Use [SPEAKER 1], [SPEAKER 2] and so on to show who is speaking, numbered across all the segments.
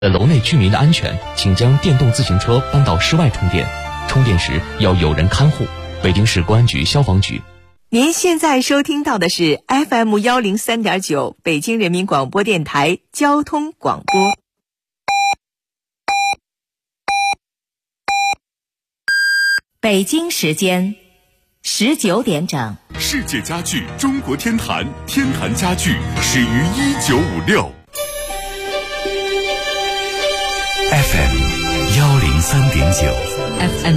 [SPEAKER 1] 楼内居民的安全，请将电动自行车搬到室外充电，充电时要有人看护。北京市公安局消防局。
[SPEAKER 2] 您现在收听到的是 FM 103.9北京人民广播电台交通广播。北京时间19点整。
[SPEAKER 3] 世界家具中国天坛，天坛家具始于1956。FM 103.9，FM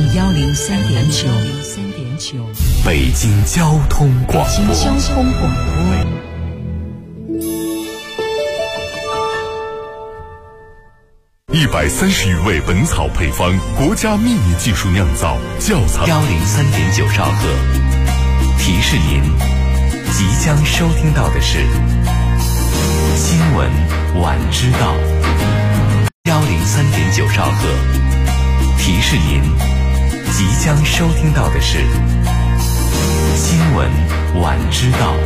[SPEAKER 2] 103.9，
[SPEAKER 3] 北京交通广播。130余味本草配方，国家秘密技术酿造，窖藏
[SPEAKER 4] 103.9兆赫。提示您，即将收听到的是新闻晚知道。103.9兆赫。提示您，即将收听到的是新闻晚知道。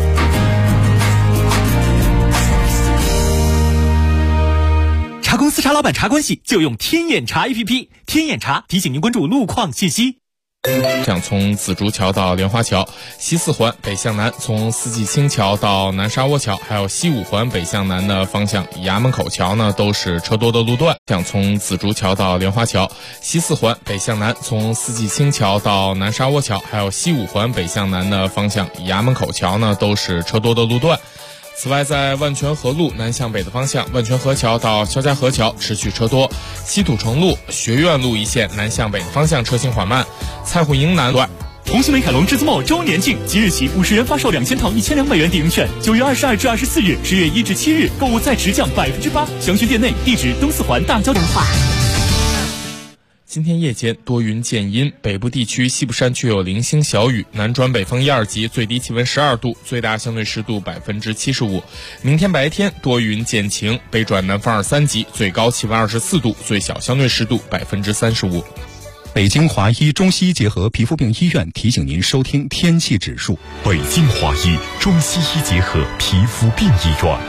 [SPEAKER 5] 茶公司茶老板茶关系就用天眼查 APP， 天眼查提醒您关注路况信息。
[SPEAKER 6] 想从紫竹桥到莲花桥，西四环北向南从四季青桥到南沙窝桥，还有西五环北向南的方向衙门口桥呢，都是车多的路段。想从紫竹桥到莲花桥，西四环北向南从四季青桥到南沙窝桥，还有西五环北向南的方向衙门口桥呢，都是车多的路段。此外，在万泉河路南向北的方向，万泉河桥到肖家河桥持续车多；西土城路、学院路一线南向北的方向车行缓慢；菜户营南段。
[SPEAKER 5] 同心美凯龙至尊茂周年庆，即日起50人发售2000套1200元抵用券，9月22至24日，10月1至7日购物再直降8%，详询店内，地址东四环大交通化。
[SPEAKER 6] 今天夜间多云见阴，北部地区西部山区有零星小雨，南转北风1、2级，最低气温12度，最大相对湿度75%。明天白天多云见晴，北转南风2、3级，最高气温24度，最小相对湿度35%。
[SPEAKER 7] 北京华医中西医结合皮肤病医院提醒您收听天气指数。
[SPEAKER 3] 北京华医中西医结合皮肤病医院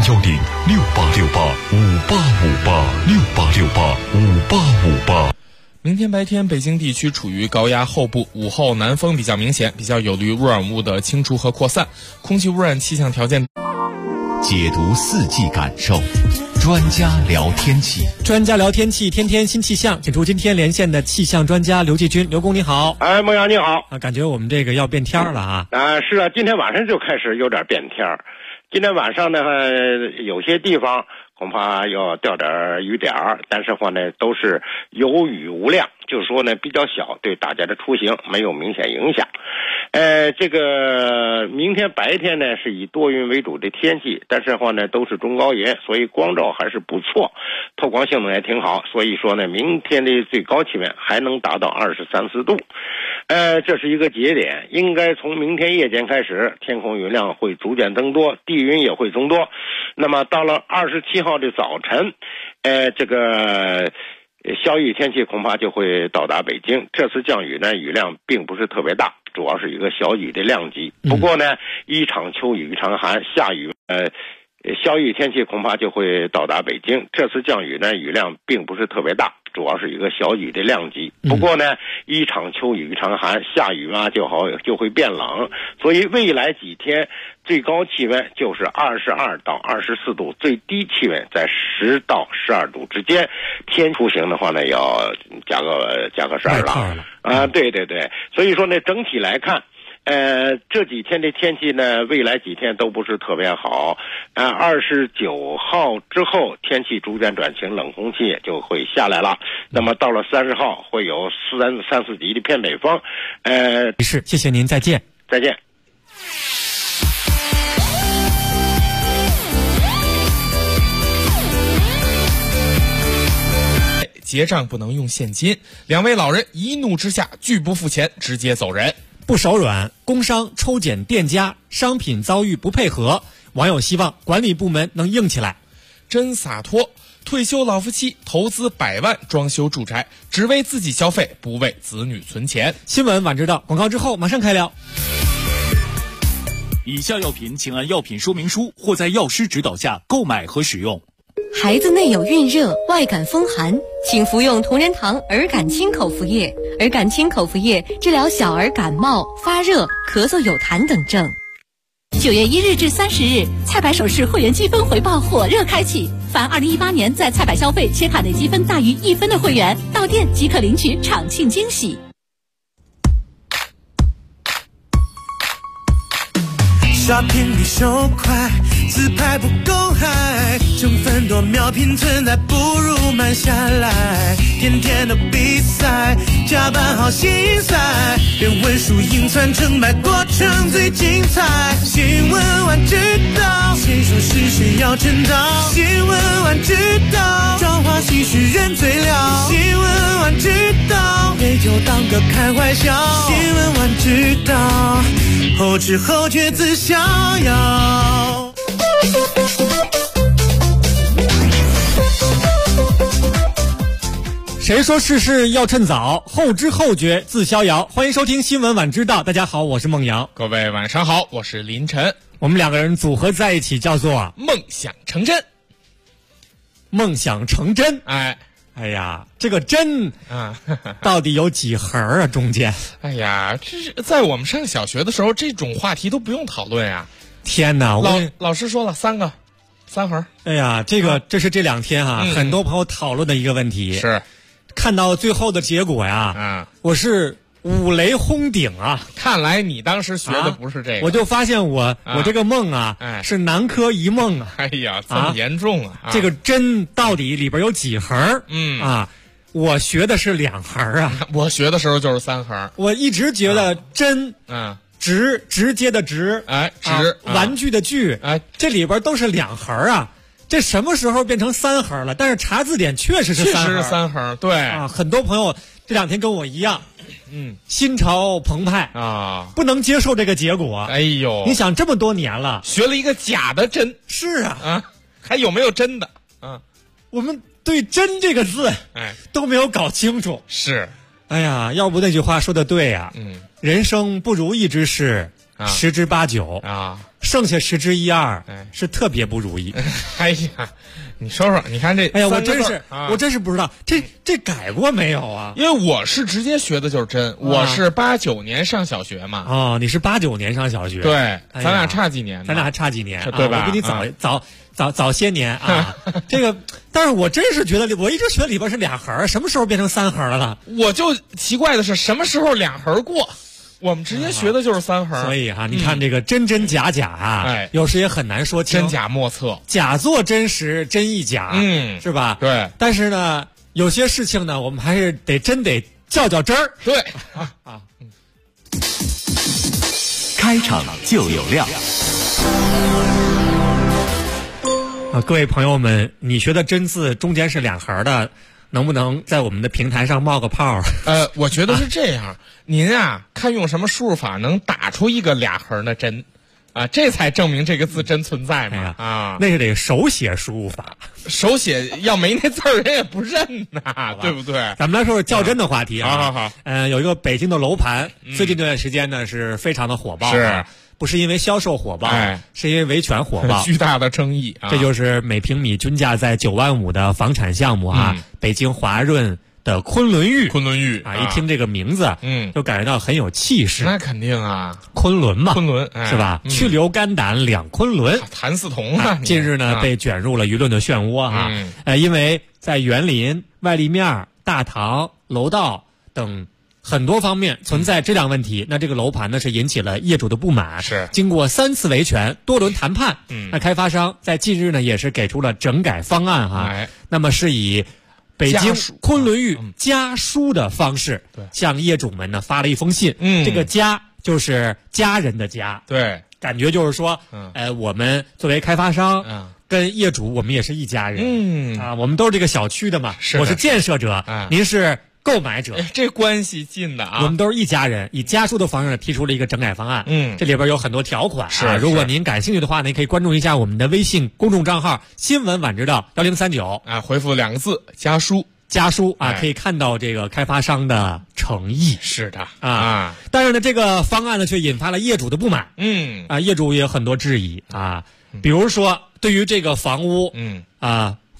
[SPEAKER 3] ，0106868585858，68685858。
[SPEAKER 6] 明天白天，北京地区处于高压后部，午后南风比较明显，比较有利于污染物的清除和扩散，空气污染气象条件。
[SPEAKER 4] 解读四季感受，专家聊天气。
[SPEAKER 5] 专家聊天气，天天新气象，请出今天连线的气象专家刘继军。刘工你好。
[SPEAKER 8] 孟阳你好。
[SPEAKER 5] 感觉我们这个要变天了啊。
[SPEAKER 8] 是啊，今天晚上就开始有点变天。今天晚上呢，有些地方恐怕要掉点雨点儿，但是话呢都是有雨无量，就是说呢比较小，对大家的出行没有明显影响。这个明天白天呢是以多云为主的天气，但是话呢都是中高云，所以光照还是不错，透光性能也挺好，所以说呢明天的最高气温还能达到23、24度。这是一个节点，应该从明天夜间开始，天空云量会逐渐增多，地云也会增多。那么到了27号的早晨，这个小雨天气恐怕就会到达北京。这次降雨呢，雨量并不是特别大，主要是一个小雨的量级。不过呢，一场秋雨一场寒，下雨小雨天气恐怕就会到达北京。这次降雨呢，雨量并不是特别大，主要是一个小雨的量级。不过呢，一场秋雨一场寒，下雨嘛就会变冷，所以未来几天最高气温就是22到24度，最低气温在10到12度之间。天出行的话呢，要加个12了啊，对对对。所以说呢，整体来看。这几天的天气呢，未来几天都不是特别好。29号之后，天气逐渐转晴，冷空气也就会下来了。那么到了30号，会有3、4级的偏北风。
[SPEAKER 5] 是，谢谢您，再见。
[SPEAKER 8] 再见。
[SPEAKER 6] 结账不能用现金，两位老人一怒之下拒不付钱，直接走人。
[SPEAKER 5] 不手软，工商抽检店家，商品遭遇不配合，网友希望管理部门能硬起来。
[SPEAKER 6] 真洒脱，退休老夫妻投资100万装修住宅，只为自己消费，不为子女存钱。
[SPEAKER 5] 新闻晚知道，广告之后马上开聊。
[SPEAKER 9] 以下药品请按药品说明书或在药师指导下购买和使用。 孩子内有孕热，外感风寒，请服用同仁堂儿感清口服液。儿感清口服液治疗小儿感冒、发热、咳嗽有痰等症。
[SPEAKER 10] 9月1日至30日，菜百首饰会员积分回报火热开启，凡2018年在菜百消费且卡内积分大于1分的会员，到店即可领取场庆惊喜。
[SPEAKER 11] 刷屏比手快，自拍不够嗨，成分多秒拼存在，不如慢下来。天天的比赛，加班好心塞，连文书硬传成败，过程最精彩。新闻晚知道，谁说是谁要趁早？新闻晚知道，朝花夕拾人最了。新闻晚知道，陪酒当歌开怀笑。新闻晚知道，后知后觉自逍遥。
[SPEAKER 12] 谁说事事要趁早？后知后觉自逍遥。欢迎收听新闻晚知道。大家好，我是孟阳。
[SPEAKER 6] 各位晚上好，我是林晨。
[SPEAKER 12] 我们两个人组合在一起叫做
[SPEAKER 6] 梦想成真。
[SPEAKER 12] 梦想成真。哎呀，这个真啊，到底有几横啊？中间？
[SPEAKER 6] 哎呀，这是在我们上小学的时候，这种话题都不用讨论啊。
[SPEAKER 12] 天哪！
[SPEAKER 6] 老师说了3横。
[SPEAKER 12] 哎呀，这是这2天很多朋友讨论的一个问题。
[SPEAKER 6] 是，
[SPEAKER 12] 看到最后的结果呀，我是五雷轰顶啊！
[SPEAKER 6] 看来你当时学的不是这个，
[SPEAKER 12] 我就发现我这个梦是南柯一梦啊！
[SPEAKER 6] 哎呀，这么严重啊！
[SPEAKER 12] 这个真到底里边有几横？我学的是2横啊！
[SPEAKER 6] 我学的时候就是3横。
[SPEAKER 12] 我一直觉得真直接的直，玩具的具，这里边都是2横啊。这什么时候变成3横了？但是查字典确实是
[SPEAKER 6] 3横，对
[SPEAKER 12] 啊，很多朋友这2天跟我一样，心潮澎湃啊，不能接受这个结果。
[SPEAKER 6] 哎呦，
[SPEAKER 12] 你想这么多年了，
[SPEAKER 6] 学了一个假的真，
[SPEAKER 12] 是啊，
[SPEAKER 6] 还有没有真的啊？
[SPEAKER 12] 我们对真这个字，都没有搞清楚。
[SPEAKER 6] 是，
[SPEAKER 12] 哎呀，要不那句话说的对呀，人生不如意之事10之8九啊。剩下10之1、2，是特别不如意。
[SPEAKER 6] 哎呀，你说说，你看这，
[SPEAKER 12] 哎呀，我真是不知道，这改过没有啊？
[SPEAKER 6] 因为我是直接学的就是真，我是89年上小学嘛。
[SPEAKER 12] 哦，你是89年上小学？
[SPEAKER 6] 对，咱俩差几年？
[SPEAKER 12] 咱俩还差几年，
[SPEAKER 6] 对吧？
[SPEAKER 12] 我比你早些年啊。这个，但是我真是觉得，我一直觉得里边是2横，什么时候变成3横了呢？
[SPEAKER 6] 我就奇怪的是，什么时候2横过？我们直接学的就是3横，
[SPEAKER 12] 所以你看这个真真假假啊，有时也很难说清，
[SPEAKER 6] 真假莫测，
[SPEAKER 12] 假作真实，真亦假，是吧？
[SPEAKER 6] 对。
[SPEAKER 12] 但是呢，有些事情呢，我们还是得较真儿。
[SPEAKER 6] 对
[SPEAKER 4] 开场就有料。
[SPEAKER 12] 各位朋友们，你学的真字中间是2横的，能不能在我们的平台上冒个泡？
[SPEAKER 6] 我觉得是这样，您看用什么输入法能打出一个2横的真，这才证明这个字真存在嘛。
[SPEAKER 12] 那是得手写输入法，
[SPEAKER 6] 手写要没那字儿人也不认呐，对不对？
[SPEAKER 12] 咱们来说说较真的话题
[SPEAKER 6] 啊。好。
[SPEAKER 12] 有一个北京的楼盘，最近这段时间呢是非常的火爆，
[SPEAKER 6] 是。
[SPEAKER 12] 不是因为销售火爆，是因为维权火爆，
[SPEAKER 6] 巨大的争议啊！
[SPEAKER 12] 这就是每平米均价在9万5的房产项目北京华润的昆仑玉一听这个名字，就感觉到很有气势。
[SPEAKER 6] 那肯定啊，
[SPEAKER 12] 昆仑嘛，
[SPEAKER 6] 是
[SPEAKER 12] 吧？去硫甘胆2昆仑，
[SPEAKER 6] 谭嗣同啊！
[SPEAKER 12] 近日呢被卷入了舆论的漩涡因为在园林、外立面、大堂、楼道等很多方面存在质量问题，那这个楼盘呢是引起了业主的不满。
[SPEAKER 6] 是
[SPEAKER 12] 经过3次维权、多轮谈判，那开发商在近日呢也是给出了整改方案那么是以北京昆仑玉家书的方式，向业主们呢发了一封信。这个家就是家人的家，
[SPEAKER 6] 对，
[SPEAKER 12] 感觉就是说，我们作为开发商，跟业主我们也是一家人。我们都是这个小区的嘛，我是建设者，您是购买者，
[SPEAKER 6] 这关系近的啊，
[SPEAKER 12] 我们都是一家人，以家书的方式提出了一个整改方案。这里边有很多条款如果您感兴趣的话呢，可以关注一下我们的微信公众账号新闻晚知道1039
[SPEAKER 6] 回复2个字家书
[SPEAKER 12] 可以看到这个开发商的诚意。
[SPEAKER 6] 是的
[SPEAKER 12] 但是呢，这个方案呢却引发了业主的不满。业主也有很多质疑比如说对于这个房屋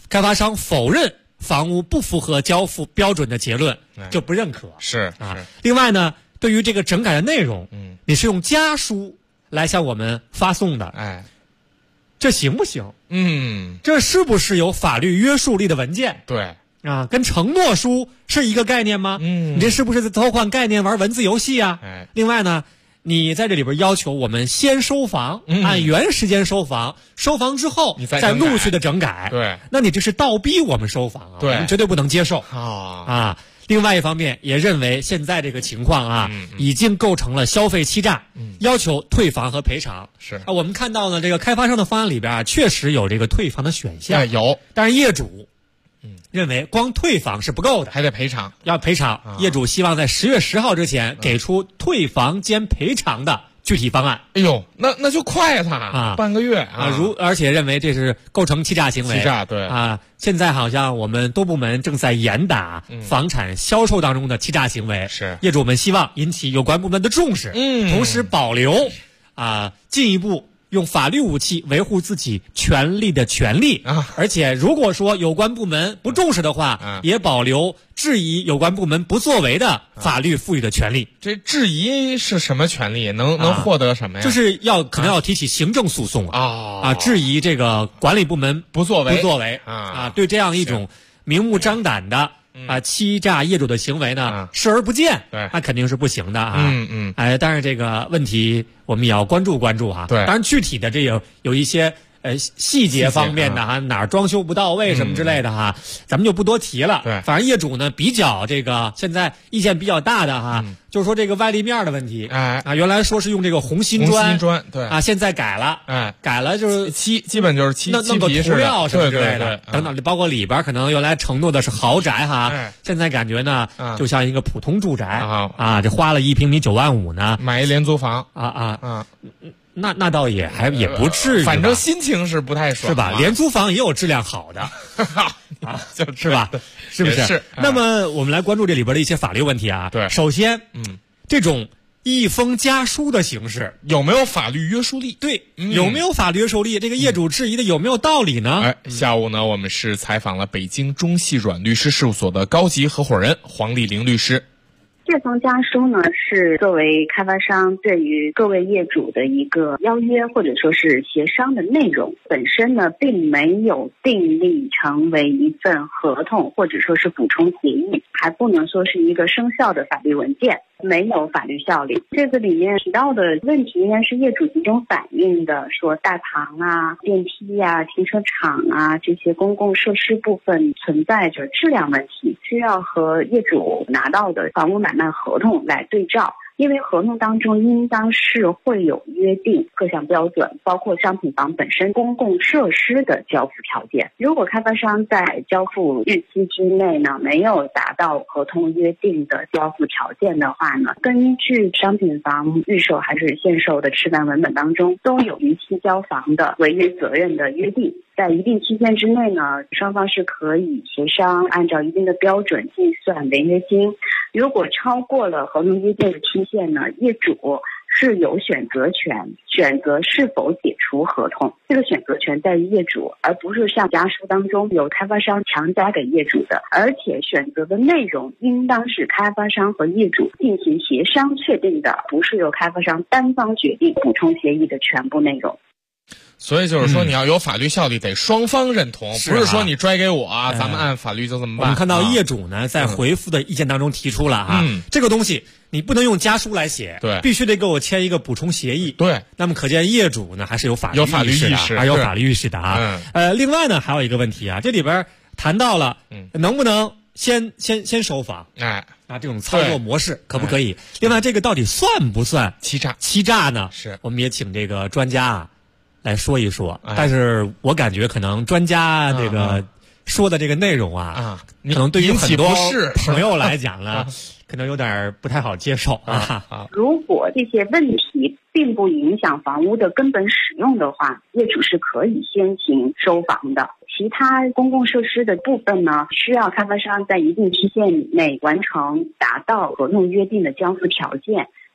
[SPEAKER 12] 开发商否认房屋不符合交付标准的结论，就不认可。
[SPEAKER 6] 是
[SPEAKER 12] 啊。另外呢，对于这个整改的内容，你是用家书来向我们发送的，这行不行？这是不是有法律约束力的文件？
[SPEAKER 6] 对。
[SPEAKER 12] 啊，跟承诺书是一个概念吗？你这是不是在偷换概念玩文字游戏啊？另外呢，你在这里边要求我们先收房，按原时间收房，收房之后你再陆续的整改。
[SPEAKER 6] 对，
[SPEAKER 12] 那你这是倒逼我们收房啊！
[SPEAKER 6] 对，
[SPEAKER 12] 我们绝对不能接受啊！另外一方面也认为现在这个情况啊，已经构成了消费欺诈，要求退房和赔偿。
[SPEAKER 6] 是
[SPEAKER 12] 啊，我们看到呢，这个开发商的方案里边啊，确实有这个退房的选项，
[SPEAKER 6] 有，
[SPEAKER 12] 但是业主认为光退房是不够的，
[SPEAKER 6] 还得赔偿，
[SPEAKER 12] 要赔偿。业主希望在10月10号之前给出退房兼赔偿的具体方案。
[SPEAKER 6] 哎呦，那就快了啊，半个月啊！
[SPEAKER 12] 而且认为这是构成欺诈行为。
[SPEAKER 6] 欺诈，对
[SPEAKER 12] 啊。现在好像我们多部门正在严打房产销售当中的欺诈行为。
[SPEAKER 6] 是，
[SPEAKER 12] 业主们希望引起有关部门的重视，同时保留进一步用法律武器维护自己权利的权利而且如果说有关部门不重视的话，也保留质疑有关部门不作为的法律赋予的权利。
[SPEAKER 6] 这质疑是什么权利？能获得什么呀？
[SPEAKER 12] 就是可能要提起行政诉讼质疑这个管理部门
[SPEAKER 6] 不作为
[SPEAKER 12] 对这样一种明目张胆的欺诈业主的行为呢，视而不见，那肯定是不行的啊。但是这个问题我们也要关注啊。
[SPEAKER 6] 对，
[SPEAKER 12] 当然具体的这有一些细节方面的哪儿装修不到位什么之类的咱们就不多提了。
[SPEAKER 6] 对，
[SPEAKER 12] 反正业主呢比较这个现在意见比较大的就是说这个外立面的问题。原来说是用这个红心砖，
[SPEAKER 6] 对
[SPEAKER 12] 现在改了，改了就是
[SPEAKER 6] 基本就是漆
[SPEAKER 12] 弄个涂料什么之类
[SPEAKER 6] 的，
[SPEAKER 12] 等等，包括里边可能原来承诺的是豪宅现在感觉呢就像一个普通住宅这花了1平米9万5呢，
[SPEAKER 6] 买一廉租房
[SPEAKER 12] 那倒也不至于，
[SPEAKER 6] 反正心情是不太爽，
[SPEAKER 12] 是吧？廉租房也有质量好的是吧？是不是？
[SPEAKER 6] 是。
[SPEAKER 12] 那么我们来关注这里边的一些法律问题啊。
[SPEAKER 6] 对，
[SPEAKER 12] 首先，这种一封家书的形式
[SPEAKER 6] 有没有法律约束力？
[SPEAKER 12] 对，有没有法律约束力？这个业主质疑的有没有道理呢？
[SPEAKER 6] 下午呢，我们是采访了北京中细软律师事务所的高级合伙人黄丽玲律师。
[SPEAKER 13] 这封家书呢，是作为开发商对于各位业主的一个邀约或者说是协商的内容，本身呢并没有订立成为一份合同或者说是补充协议，还不能说是一个生效的法律文件，没有法律效力。这个里面提到的问题应该是业主集中反映的，说大堂电梯停车场这些公共设施部分存在着质量问题，需要和业主拿到的房屋买卖合同来对照。因为合同当中应当是会有约定各项标准，包括商品房本身公共设施的交付条件。如果开发商在交付日期之内呢，没有达到合同约定的交付条件的话呢，根据商品房预售还是现售的示范文本当中，都有逾期交房的违约责任的约定。在一定期限之内呢，双方是可以协商按照一定的标准计算违约金。如果超过了合同约定的期限呢，业主是有选择权，选择是否解除合同。这个选择权在于业主，而不是像家书当中由开发商强加给业主的。而且选择的内容应当是开发商和业主进行协商确定的，不是由开发商单方决定补充协议的全部内容。
[SPEAKER 6] 所以就是说，你要有法律效力，得双方认同，不是说你拽给我咱们按法律就这么办。
[SPEAKER 12] 我们看到业主呢，在回复的意见当中提出了这个东西你不能用家书来写，
[SPEAKER 6] 对，
[SPEAKER 12] 必须得给我签一个补充协议。
[SPEAKER 6] 对，
[SPEAKER 12] 那么可见业主呢还是有法律意识的，还有法律意识的另外呢，还有一个问题这里边谈到了能不能先收房，这种操作模式可不可以？另外，这个到底算不算
[SPEAKER 6] 欺
[SPEAKER 12] 诈呢？
[SPEAKER 6] 是，
[SPEAKER 12] 我们也请这个专家来说一说。但是我感觉可能专家这个说的这个内容可能对于很多朋友来讲呢，可能有点不太好接受
[SPEAKER 13] 如果这些问题并不影响房屋的根本使用的话，业主是可以先行收房的。其他公共设施的部分呢，需要开发商在一定期限内完成达到合同约定的交付条件。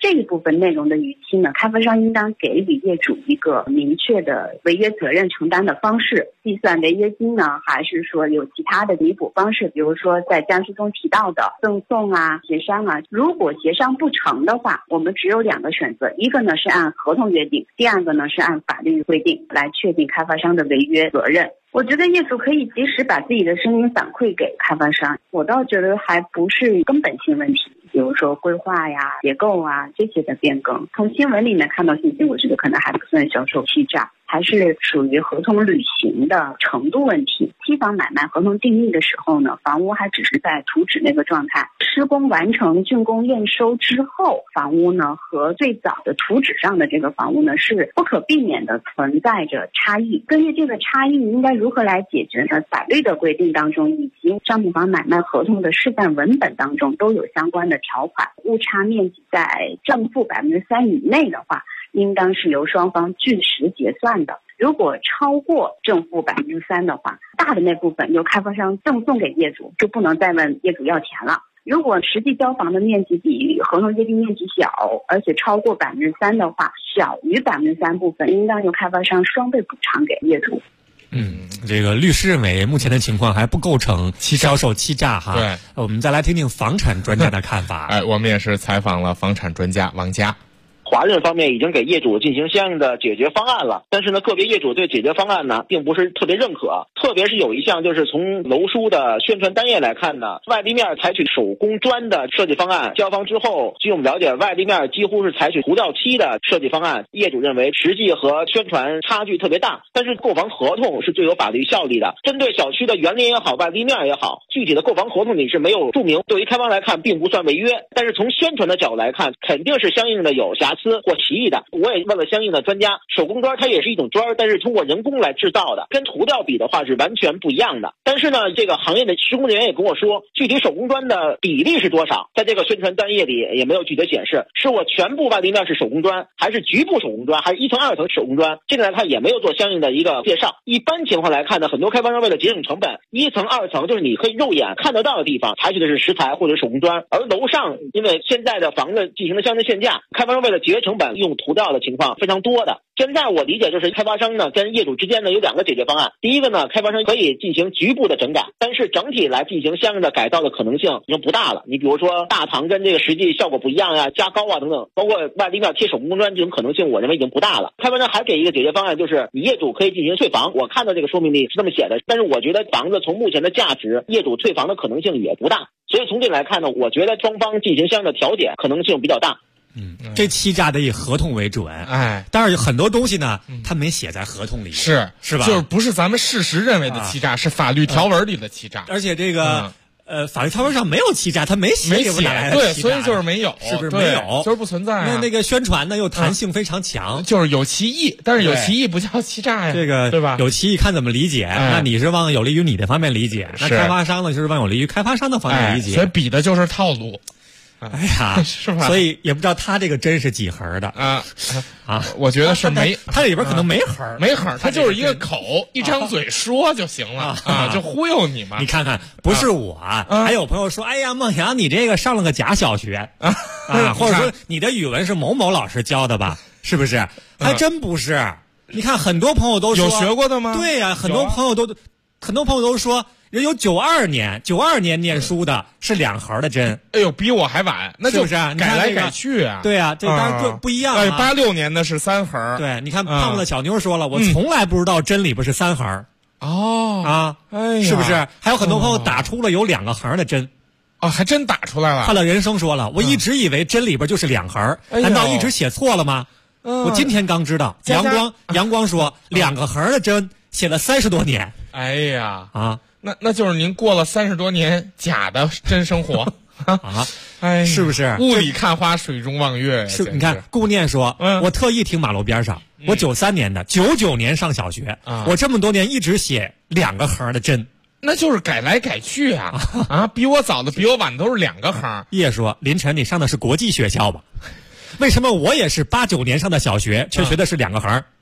[SPEAKER 13] 这一部分内容的逾期呢，开发商应当给予业主一个明确的违约责任承担的方式，计算违约金呢，还是说有其他的弥补方式，比如说在家书中提到的赠送啊、协商啊。如果协商不成的话，我们只有2个选择，一个呢是按合同约定，第2个呢是按法律规定来确定开发商的违约责任。我觉得业主可以及时把自己的声音反馈给开发商，我倒觉得还不是根本性问题，比如说规划呀、结构啊这些的变更。从新闻里面看到信息，我觉得可能还不算销售欺诈，还是属于合同履行的程度问题。期房买卖合同订立的时候呢，房屋还只是在图纸那个状态，施工完成、竣工验收之后，房屋呢和最早的图纸上的这个房屋呢是不可避免的存在着差异。根据这个差异应该如何来解决呢？法律的规定当中以及商品房买卖合同的示范文本当中都有相关的条款，误差面积在正负3%以内的话，应当是由双方据实结算的。如果超过正负3%的话，大的那部分由开发商赠送给业主，就不能再问业主要钱了。如果实际交房的面积比合同约定面积小，而且超过3%的话，小于3%部分，应当由开发商双倍补偿给业主。
[SPEAKER 12] 这个律师认为目前的情况还不构成销售欺诈哈。
[SPEAKER 6] 对，
[SPEAKER 12] 我们再来听听房产专家的看法。
[SPEAKER 6] 我们也是采访了房产专家王佳。
[SPEAKER 14] 华润方面已经给业主进行相应的解决方案了，但是呢，个别业主对解决方案呢，并不是特别认可。特别是有一项，就是从楼书的宣传单页来看呢，外立面采取手工砖的设计方案，交房之后，据我们了解，外立面几乎是采取涂料漆的设计方案。业主认为实际和宣传差距特别大，但是购房合同是最有法律效力的。针对小区的园林也好，外立面也好，具体的购房合同里是没有注明，对于开发来看并不算违约。但是从宣传的角度来看，肯定是相应的有瑕疵或歧义的。我也问了相应的专家，手工砖它也是一种砖，但是通过人工来制造的，跟涂料比的话是完全不一样的。但是呢，这个行业的施工人员也跟我说，具体手工砖的比例是多少，在这个宣传单页里也没有具体显示，是我全部外立面是手工砖，还是局部手工砖，还是1层2层手工砖，这个来看也没有做相应的一个介绍。一般情况来看呢，很多开发商为了节省成本，1层2层就是你可以肉眼看得到的地方采取的是石材或者手工砖，而楼上因为现在的房子进行了相对限价，开发商为了节约成本用涂料的情况非常多的。现在我理解就是开发商呢跟业主之间呢有2个解决方案。第一个呢，开发商可以进行局部的整改，但是整体来进行相应的改造的可能性已经不大了。你比如说大堂跟这个实际效果不一样呀，加高啊等等，包括外立面贴手工砖这种可能性，我认为已经不大了。开发商还给一个解决方案，就是你业主可以进行退房。我看到这个说明里是这么写的，但是我觉得房子从目前的价值，业主退房的可能性也不大。所以从这来看呢，我觉得双方进行相应的调解可能性比较大。
[SPEAKER 12] 这欺诈得以合同为准，但是很多东西呢，它没写在合同里，是吧？
[SPEAKER 6] 就是不是咱们事实认为的欺诈，是法律条文里的欺诈。
[SPEAKER 12] 而且这个法律条文上没有欺诈，它没写，
[SPEAKER 6] 对，所以就是没有，
[SPEAKER 12] 是不是没有？
[SPEAKER 6] 就是不存在。
[SPEAKER 12] 那个宣传呢，又弹性非常强，
[SPEAKER 6] 就是有歧义，但是有歧义不叫欺诈呀，
[SPEAKER 12] 这个
[SPEAKER 6] 对吧？
[SPEAKER 12] 有歧义看怎么理解，那你是往有利于你的方面理解，那开发商呢就是往有利于开发商的方面理解，
[SPEAKER 6] 所以比的就是套路。
[SPEAKER 12] 哎呀，是吧？所以也不知道他这个针是几横的
[SPEAKER 6] 我觉得是没，
[SPEAKER 12] 他这里边可能没横，
[SPEAKER 6] 他就是一个口，一张嘴说就行了就忽悠你嘛。
[SPEAKER 12] 你看看，不是我，还有朋友说，哎呀，孟阳，你这个上了个假小学或者说你的语文是某某老师教的吧？是不是？还真不是。你看，很多朋友都说
[SPEAKER 6] 有学过的吗？
[SPEAKER 12] 对呀，很多朋友都说。人有92年念书的是2横的针，
[SPEAKER 6] 哎呦，比我还晚，那就是改来改去啊。
[SPEAKER 12] 对啊，这当然不一样啊。
[SPEAKER 6] 86年的是3横。
[SPEAKER 12] 对，你看胖子的小妞说了，我从来不知道针里边是3横。是不是？还有很多朋友打出了有2个横的针。
[SPEAKER 6] 还真打出来了。
[SPEAKER 12] 快乐人生说了，我一直以为针里边就是2横，难道一直写错了吗？我今天刚知道。阳光说2个横的针写了30多年。
[SPEAKER 6] 哎呀那就是您过了30多年假的真生活
[SPEAKER 12] 是不是？
[SPEAKER 6] 雾里看花，水中望月。
[SPEAKER 12] 是，你看顾念说，我特意停马路边上，我93年的，99年上小学，我这么多年一直写2个横的针，
[SPEAKER 6] 那就是改来改去比我早的比我晚的都是2个横。
[SPEAKER 12] 叶说，林晨，你上的是国际学校吧？为什么我也是89年上的小学，却学的是2个横？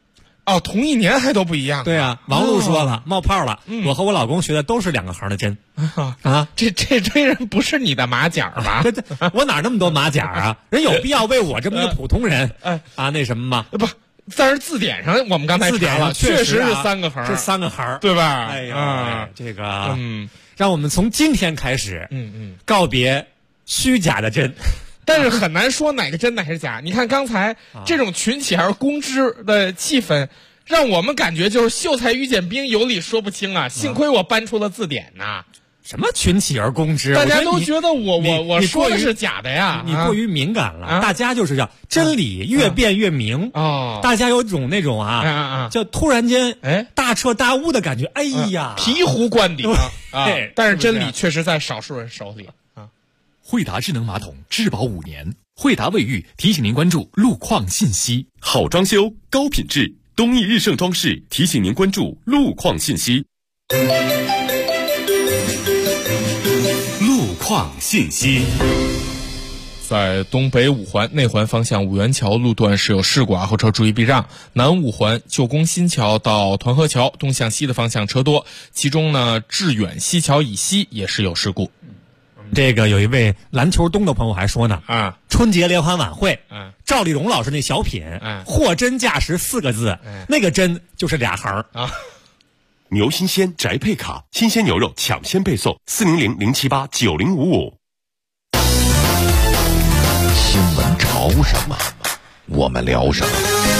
[SPEAKER 6] 哦，同一年还都不一样。
[SPEAKER 12] 对啊，王璐说了，冒泡了。我和我老公学的都是2个横的针啊。
[SPEAKER 6] 这人不是你的马甲吧？
[SPEAKER 12] 我哪那么多马甲啊？人有必要为我这么一个普通人那什么吗？
[SPEAKER 6] 不，但是字典上我们刚才查了，确实是3个横，
[SPEAKER 12] 是3个横，
[SPEAKER 6] 对吧？
[SPEAKER 12] 哎呀，这个让我们从今天开始，告别虚假的针。
[SPEAKER 6] 但是很难说哪个真哪个假。你看刚才这种群起而攻之的气氛，让我们感觉就是秀才遇见兵，有理说不清啊。幸亏我搬出了字典呐。
[SPEAKER 12] 什么群起而攻之？
[SPEAKER 6] 大家都觉得我说的是假的呀。
[SPEAKER 12] 你过于敏感了。大家就是叫真理越辩越明大家有种那种叫突然间大彻大悟的感觉。哎呀，
[SPEAKER 6] 醍醐灌顶但是真理确实在少数人手里。
[SPEAKER 1] 惠达智能马桶质保5年，惠达卫浴提醒您关注路况信息。
[SPEAKER 15] 好装修高品质，东义日盛装饰提醒您关注路况信息。路况信息。
[SPEAKER 6] 在东北五环内环方向五元桥路段是有事故后车注意避让。南五环旧宫新桥到团河桥东向西的方向车多，其中呢致远西桥以西也是有事故。
[SPEAKER 12] 这个有一位篮球东的朋友还说呢春节联欢晚会赵丽蓉老师那小品货真价实4个字那个真就是2横
[SPEAKER 15] 牛新鲜宅配卡，新鲜牛肉抢先配送，400-078-9055。
[SPEAKER 16] 新闻潮什么，我们聊什么。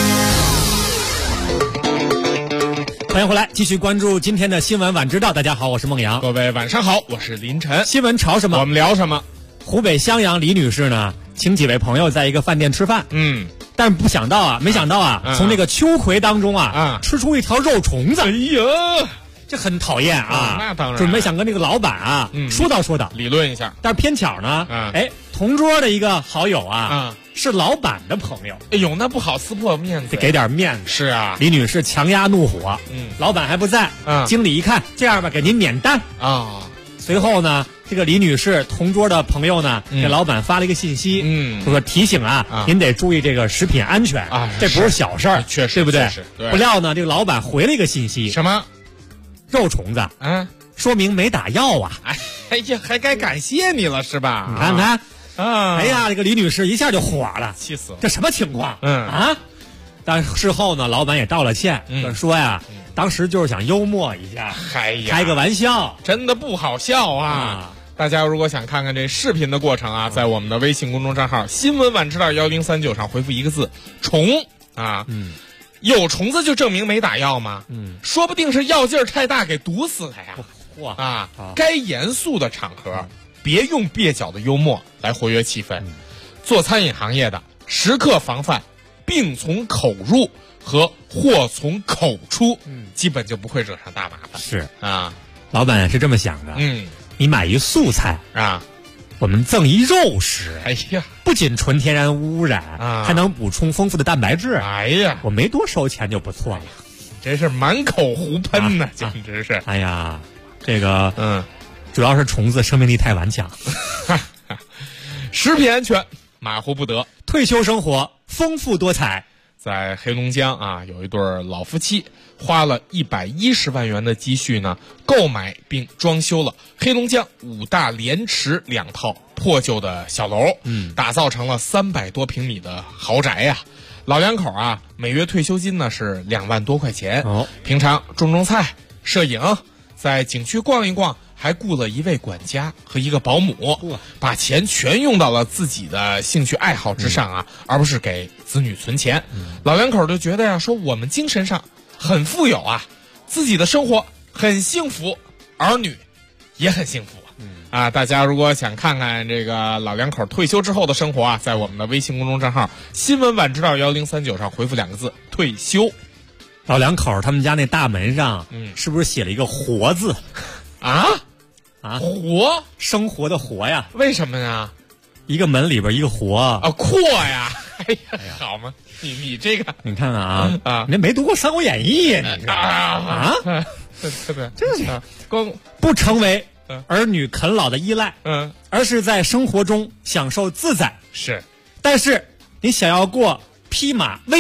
[SPEAKER 12] 欢迎回来，继续关注今天的新闻晚知道。大家好，我是孟阳。
[SPEAKER 6] 各位晚上好，我是林晨。
[SPEAKER 12] 新闻潮什么，
[SPEAKER 6] 我们聊什么。
[SPEAKER 12] 湖北襄阳李女士呢，请几位朋友在一个饭店吃饭。但是没想到从这个秋葵当中吃出一条肉虫子。
[SPEAKER 6] 哎呀，
[SPEAKER 12] 这很讨厌
[SPEAKER 6] 那当然。
[SPEAKER 12] 准备想跟这个老板说道
[SPEAKER 6] 理论一下。
[SPEAKER 12] 但是偏巧呢同桌的一个好友是老板的朋友。
[SPEAKER 6] 哎呦，那不好撕破面子，
[SPEAKER 12] 得给点面子。
[SPEAKER 6] 是啊，
[SPEAKER 12] 李女士强压怒火。老板还不在。经理一看，这样吧，给您免单随后呢，这个李女士同桌的朋友呢，给老板发了一个信息，就说提醒您得注意这个食品安全这不是小事儿，
[SPEAKER 6] 确实，
[SPEAKER 12] 对不对？
[SPEAKER 6] 对。
[SPEAKER 12] 不料呢，这个老板回了一个信息，
[SPEAKER 6] 什么？
[SPEAKER 12] 肉虫子说明没打药啊！
[SPEAKER 6] 哎呀，还该感谢你了是吧？
[SPEAKER 12] 你看看哎呀，这个李女士一下就火了，
[SPEAKER 6] 气死了！
[SPEAKER 12] 这什么情况？但事后呢，老板也道了歉，说呀，当时就是想幽默一下，开个玩笑，
[SPEAKER 6] 真的不好笑啊！大家如果想看看这视频的过程在我们的微信公众账号新闻晚知道1039上回复一个字虫有虫子就证明没打药吗？说不定是药劲儿太大给毒死他呀！该严肃的场合别用蹩脚的幽默来活跃气氛。做餐饮行业的时刻防范病从口入和祸从口出，基本就不会惹上大麻烦。
[SPEAKER 12] 是老板是这么想的。你买一素菜我们赠一肉食。
[SPEAKER 6] 哎呀，
[SPEAKER 12] 不仅纯天然无污染还能补充丰富的蛋白质。
[SPEAKER 6] 哎呀，
[SPEAKER 12] 我没多收钱就不错了。
[SPEAKER 6] 真是满口胡喷呢，简直是。
[SPEAKER 12] 哎呀，这个主要是虫子生命力太顽强。
[SPEAKER 6] 食品安全马虎不得。
[SPEAKER 12] 退休生活丰富多彩。
[SPEAKER 6] 在黑龙江有一对老夫妻花了110万元的积蓄呢，购买并装修了黑龙江5大连池2套破旧的小楼，打造成了300多平米的豪宅呀。老两口每月退休金呢是2万多块钱。平常种菜、摄影，在景区逛一逛，还雇了一位管家和一个保姆，把钱全用到了自己的兴趣爱好之上而不是给子女存钱。老两口就觉得说我们精神上很富有自己的生活很幸福，儿女也很幸福大家如果想看看这个老两口退休之后的生活在我们的微信公众账号新闻晚知道1039上回复2个字退休。
[SPEAKER 12] 老两口他们家那大门上是不是写了一个活字
[SPEAKER 6] 活，
[SPEAKER 12] 生活的活呀？
[SPEAKER 6] 为什么呀？
[SPEAKER 12] 一个门里边一个活
[SPEAKER 6] 阔呀！哎呀，好吗？你这个，
[SPEAKER 12] 你看看你没读过《三国演义》呀？
[SPEAKER 6] 真是光
[SPEAKER 12] 不成为儿女啃老的依赖，而是在生活中享受自在。
[SPEAKER 6] 是，
[SPEAKER 12] 但是你想要过匹马喂马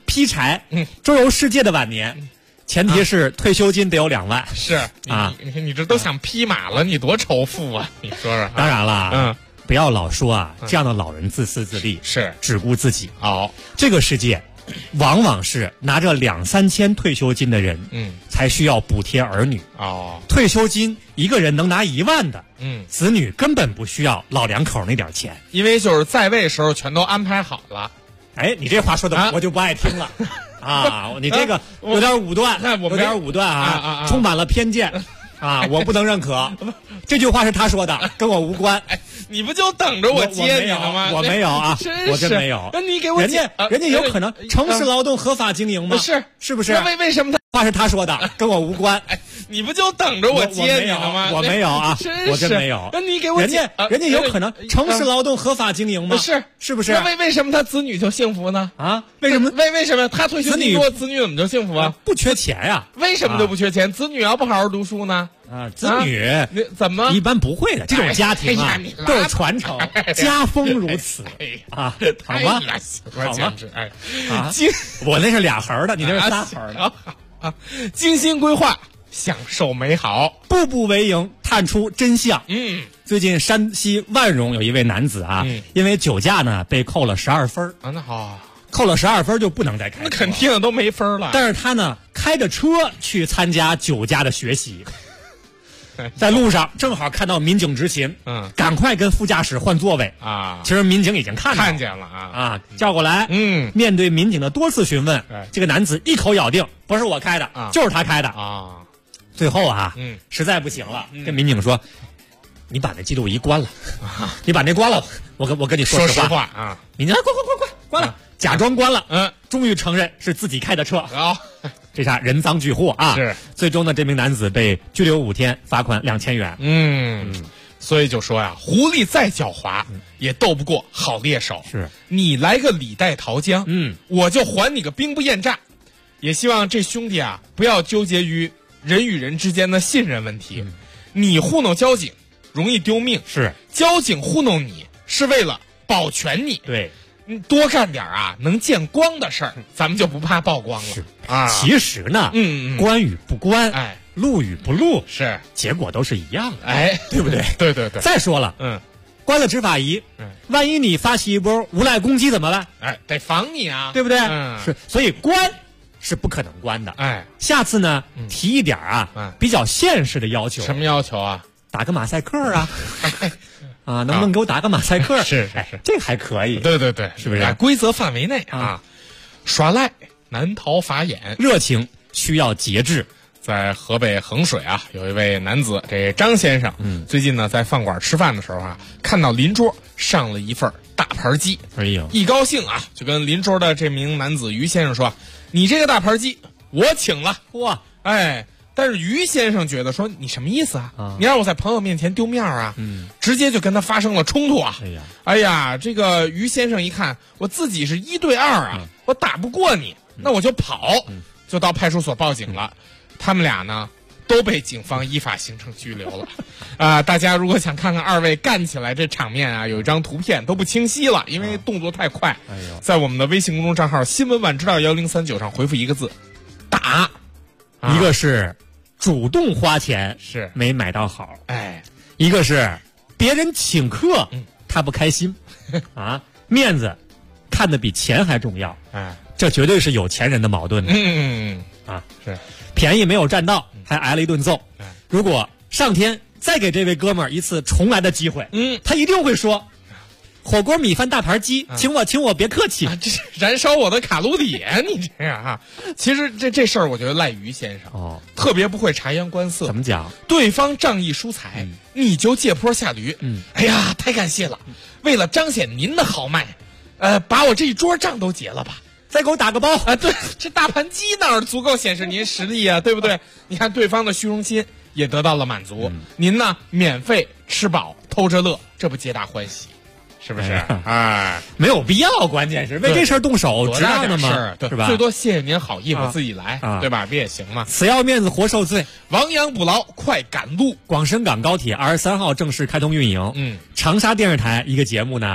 [SPEAKER 12] 劈柴，周游世界的晚年，前提是退休金得有2万。
[SPEAKER 6] 是啊，你这都想劈马了，你多仇富啊！你说说。
[SPEAKER 12] 当然了，不要老说啊，这样的老人自私自利，
[SPEAKER 6] 是
[SPEAKER 12] 只顾自己。这个世界，往往是拿着2、3千退休金的人，才需要补贴儿女。退休金一个人能拿1万的，子女根本不需要老两口那点钱，
[SPEAKER 6] 因为就是在位时候全都安排好了。
[SPEAKER 12] 哎，你这话说的我就不爱听了你这个有点武断，有点武断啊，充满了偏见我不能认可。这句话是他说的，跟我无关。
[SPEAKER 6] 你不就等着我接你呢吗？
[SPEAKER 12] 我没有啊，我真没有。
[SPEAKER 6] 那你给我
[SPEAKER 12] 人家有可能城市劳动合法经营吗？是不是？
[SPEAKER 6] 那为什么
[SPEAKER 12] 话是他说的，跟我无关。
[SPEAKER 6] 你不就等着我接你呢吗？
[SPEAKER 12] 我没有啊，我真没有。
[SPEAKER 6] 那你给我
[SPEAKER 12] 人家有可能城市劳动合法经营吗？是不是？
[SPEAKER 6] 那为什么他子女就幸福呢？
[SPEAKER 12] 为什么？
[SPEAKER 6] 为什么他退休金多，子女怎么就幸福啊？
[SPEAKER 12] 不缺钱呀。
[SPEAKER 6] 为什么就不缺钱？子女要不好好读书呢？
[SPEAKER 12] 子女
[SPEAKER 6] 怎么
[SPEAKER 12] 一般不会的？这种家庭都有传承，家风如此好吗？好吗？我那是2横的，你那是3横的。
[SPEAKER 6] 精心规划，享受美好，
[SPEAKER 12] 步步为营，探出真相。最近山西万荣有一位男子因为酒驾呢被扣了12分
[SPEAKER 6] 那好，
[SPEAKER 12] 扣了12分就不能再开车，
[SPEAKER 6] 那肯定都没分了。
[SPEAKER 12] 但是他呢开着车去参加酒驾的学习，在路上正好看到民警执勤，赶快跟副驾驶换座位其实民警已经看
[SPEAKER 6] 见了
[SPEAKER 12] 叫过来，面对民警的多次询问，这个男子一口咬定不是我开的，就是他开的最后实在不行了，跟民警说：“你把那记录仪关了，你把那关了，我跟你说
[SPEAKER 6] 实话
[SPEAKER 12] 民警关了，假装关了，终于承认是自己开的车。这下人赃俱获
[SPEAKER 6] 是。
[SPEAKER 12] 最终呢，这名男子被拘留5天，罚款2000元。
[SPEAKER 6] 所以就说呀，狐狸再狡猾，也斗不过好猎手。
[SPEAKER 12] 是
[SPEAKER 6] 你来个李代桃僵，我就还你个兵不厌诈。也希望这兄弟不要纠结于人与人之间的信任问题。你糊弄交警容易丢命，
[SPEAKER 12] 是
[SPEAKER 6] 交警糊弄你是为了保全你。
[SPEAKER 12] 对，
[SPEAKER 6] 多干点能见光的事儿，咱们就不怕曝光了。
[SPEAKER 12] 其实呢，关与不关，录与不录，
[SPEAKER 6] 是
[SPEAKER 12] 结果都是一样的，对不对？
[SPEAKER 6] 对对对。
[SPEAKER 12] 再说了，关了执法仪，万一你发起一波无赖攻击怎么办？
[SPEAKER 6] 得防你
[SPEAKER 12] 对不对？是，所以关是不可能关的。下次呢，提一点比较现实的要求。
[SPEAKER 6] 什么要求啊？
[SPEAKER 12] 打个马赛克能不能给我打个马赛克？
[SPEAKER 6] 是，
[SPEAKER 12] 这个还可以。
[SPEAKER 6] 对对对，
[SPEAKER 12] 是不是？
[SPEAKER 6] 规则范围内耍赖难逃法眼，
[SPEAKER 12] 热情需要节制。
[SPEAKER 6] 在河北衡水有一位男子，这张先生，最近呢在饭馆吃饭的时候看到邻桌上了一份大盘鸡，一高兴就跟邻桌的这名男子于先生说：“你这个大盘鸡我请了。”
[SPEAKER 12] 哇，
[SPEAKER 6] 但是于先生觉得说你什么意思你让我在朋友面前丢面直接就跟他发生了冲突哎呀，这个于先生一看我自己是1对2我打不过你，那我就跑，就到派出所报警了。他们俩呢都被警方依法行政拘留了。大家如果想看看二位干起来这场面有一张图片都不清晰了，因为动作太快。在我们的微信公众账号新闻晚知道1039上回复一个字打。
[SPEAKER 12] 一个是主动花钱
[SPEAKER 6] 是
[SPEAKER 12] 没买到好，一个是别人请客他不开心面子看得比钱还重要，这绝对是有钱人的矛盾的。
[SPEAKER 6] 是
[SPEAKER 12] 便宜没有占到，还挨了一顿揍。如果上天再给这位哥们儿一次重来的机会，他一定会说：“火锅米饭大盘鸡，请我，别客气。”
[SPEAKER 6] 这是燃烧我的卡路里你这样其实这事儿我觉得赖于先生特别不会察言观色。
[SPEAKER 12] 怎么讲？
[SPEAKER 6] 对方仗义疏财，你就借坡下驴。哎呀，太感谢了！为了彰显您的豪迈，把我这一桌账都结了吧。
[SPEAKER 12] 再给我打个包
[SPEAKER 6] 对，这大盘鸡哪儿足够显示您实力对不对？你看对方的虚荣心也得到了满足，您呢免费吃饱偷着乐，这不皆大欢喜，是不是？
[SPEAKER 12] 没有必要，关键是为这事儿动手，值当的吗？
[SPEAKER 6] 对，
[SPEAKER 12] 是吧？
[SPEAKER 6] 最多谢谢您好意，我自己来，对吧？不也行吗？
[SPEAKER 12] 此要面子活受罪，
[SPEAKER 6] 亡羊补牢，快赶路。
[SPEAKER 12] 广深港高铁23号正式开通运营。长沙电视台一个节目呢。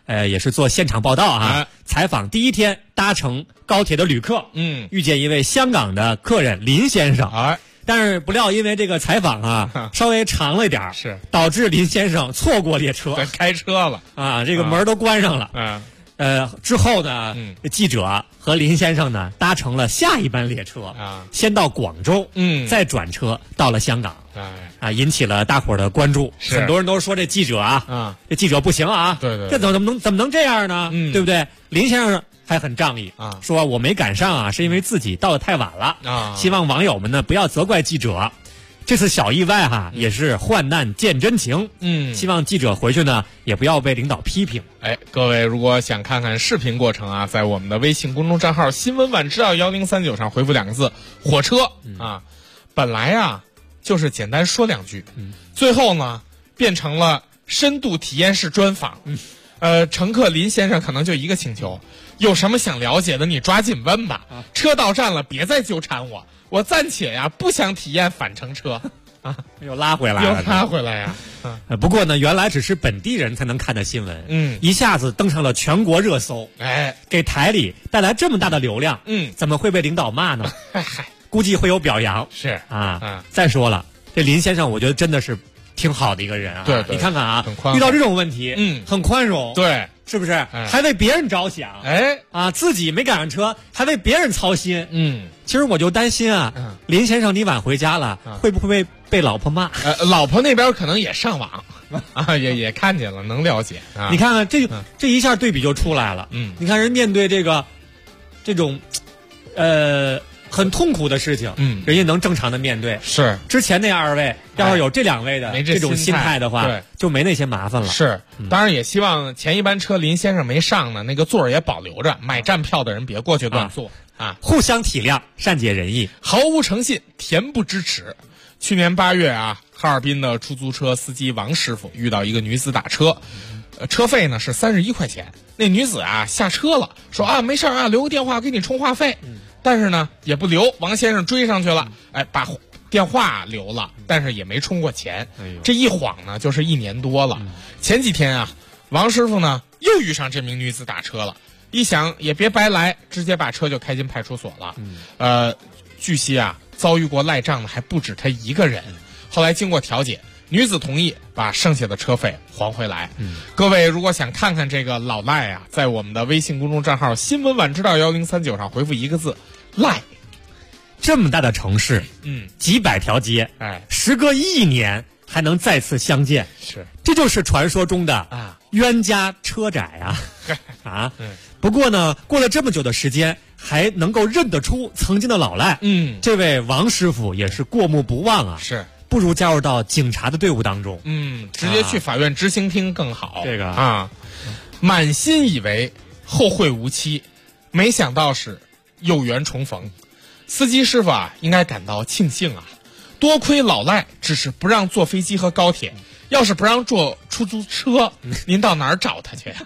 [SPEAKER 12] 也是做现场报道啊，采访第一天搭乘高铁的旅客，遇见一位香港的客人林先生，但是不料因为这个采访啊稍微长了一点，是导致林先生错过列车，
[SPEAKER 6] 开车了
[SPEAKER 12] 啊，这个门都关上了，之后呢，记者和林先生呢搭乘了下一班列车啊，先到广州，再转车到了香港，引起了大伙儿的关注。很多人都说这记者啊，这记者不行啊，
[SPEAKER 6] 对，
[SPEAKER 12] 这怎么能这样呢？对不对？林先生还很仗义啊，说我没赶上啊，是因为自己到得太晚了啊。希望网友们呢不要责怪记者。这次小意外哈，也是患难见真情。希望记者回去呢，也不要被领导批评。
[SPEAKER 6] 各位如果想看看视频过程啊，在我们的微信公众账号新闻晚知道1039上回复2个字火车啊。本来啊就是简单说2句，最后呢变成了深度体验式专访。乘客林先生可能就一个请求，有什么想了解的你抓紧问吧，车到站了别再纠缠我暂且呀不想体验返程车啊，
[SPEAKER 12] 又拉回来
[SPEAKER 6] 呀。
[SPEAKER 12] 不过呢，原来只是本地人才能看的新闻，一下子登上了全国热搜，给台里带来这么大的流量，怎么会被领导骂呢？估计会有表扬，
[SPEAKER 6] 是
[SPEAKER 12] 啊。再说了，这林先生我觉得真的是挺好的一个人啊，
[SPEAKER 6] 对，
[SPEAKER 12] 你看看啊，遇到这种问题，很宽容，
[SPEAKER 6] 对，
[SPEAKER 12] 是不是？还为别人着想，自己没赶上车，还为别人操心，其实我就担心啊，林先生你晚回家了，会不会被老婆骂？
[SPEAKER 6] 老婆那边可能也上网啊，也看见了，能了解啊。
[SPEAKER 12] 你看看这一下对比就出来了，你看人面对这种很痛苦的事情，人家能正常的面对。是之前那2位，要是有这2位的这种心态的话，就没那些麻烦了。
[SPEAKER 6] 是，当然也希望前一班车林先生没上呢，那个座儿也保留着，买站票的人别过去乱坐啊，
[SPEAKER 12] 互相体谅，善解人意，
[SPEAKER 6] 毫无诚信，恬不知耻。去年8月啊，哈尔滨的出租车司机王师傅遇到一个女子打车，车费呢是31块钱。那女子啊下车了，说啊没事啊，留个电话给你充话费。但是呢也不留，王先生追上去了，把电话留了，但是也没充过钱。这一晃呢就是1年多了。前几天啊，王师傅呢又遇上这名女子打车了，一想也别白来，直接把车就开进派出所了。据悉啊，遭遇过赖账的还不止他一个人。后来经过调解，女子同意把剩下的车费还回来。各位如果想看看这个老赖啊，在我们的微信公众账号新闻晚知道1039上回复1个字赖。
[SPEAKER 12] 这么大的城市，几百条街，时隔1年还能再次相见，这就是传说中的冤家车窄啊。不过呢，过了这么久的时间，还能够认得出曾经的老赖，这位王师傅也是过目不忘啊。
[SPEAKER 6] 是。
[SPEAKER 12] 不如加入到警察的队伍当中，
[SPEAKER 6] 直接去法院执行厅更好。
[SPEAKER 12] 这个
[SPEAKER 6] 啊，满心以为后会无期，没想到是有缘重逢。司机师傅啊，应该感到庆幸啊，多亏老赖只是不让坐飞机和高铁，要是不让坐出租车，您到哪儿找他去呀？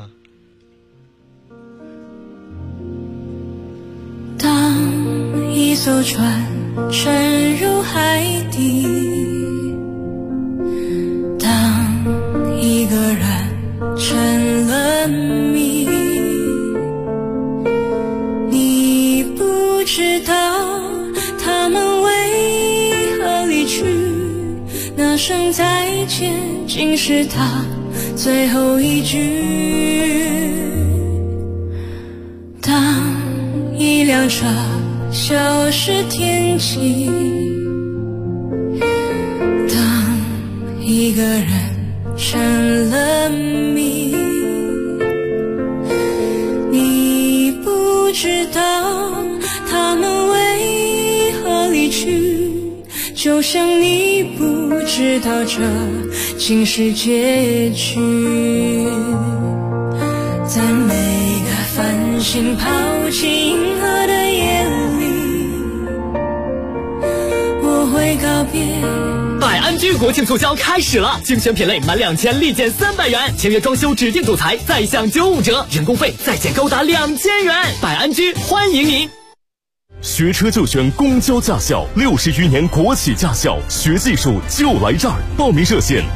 [SPEAKER 17] 当一艘船沉入海底，当一个人成了谜，你不知道他们为何离去，那声再见竟是他最后一句。当一辆车消失天际，当一个人成了谜，你不知道他们为何离去，就像你不知道这竟是结局。在每个繁星抛弃银河的夜里，我会告别。
[SPEAKER 5] 百安居国庆促销开始了，精选品类满2000立减300元，签约装修指定主材再享95折，人工费再减高达2000元。百安居欢迎您。
[SPEAKER 18] 学车就选公交驾校，60余年国企驾校，学技术就来这儿。报名热线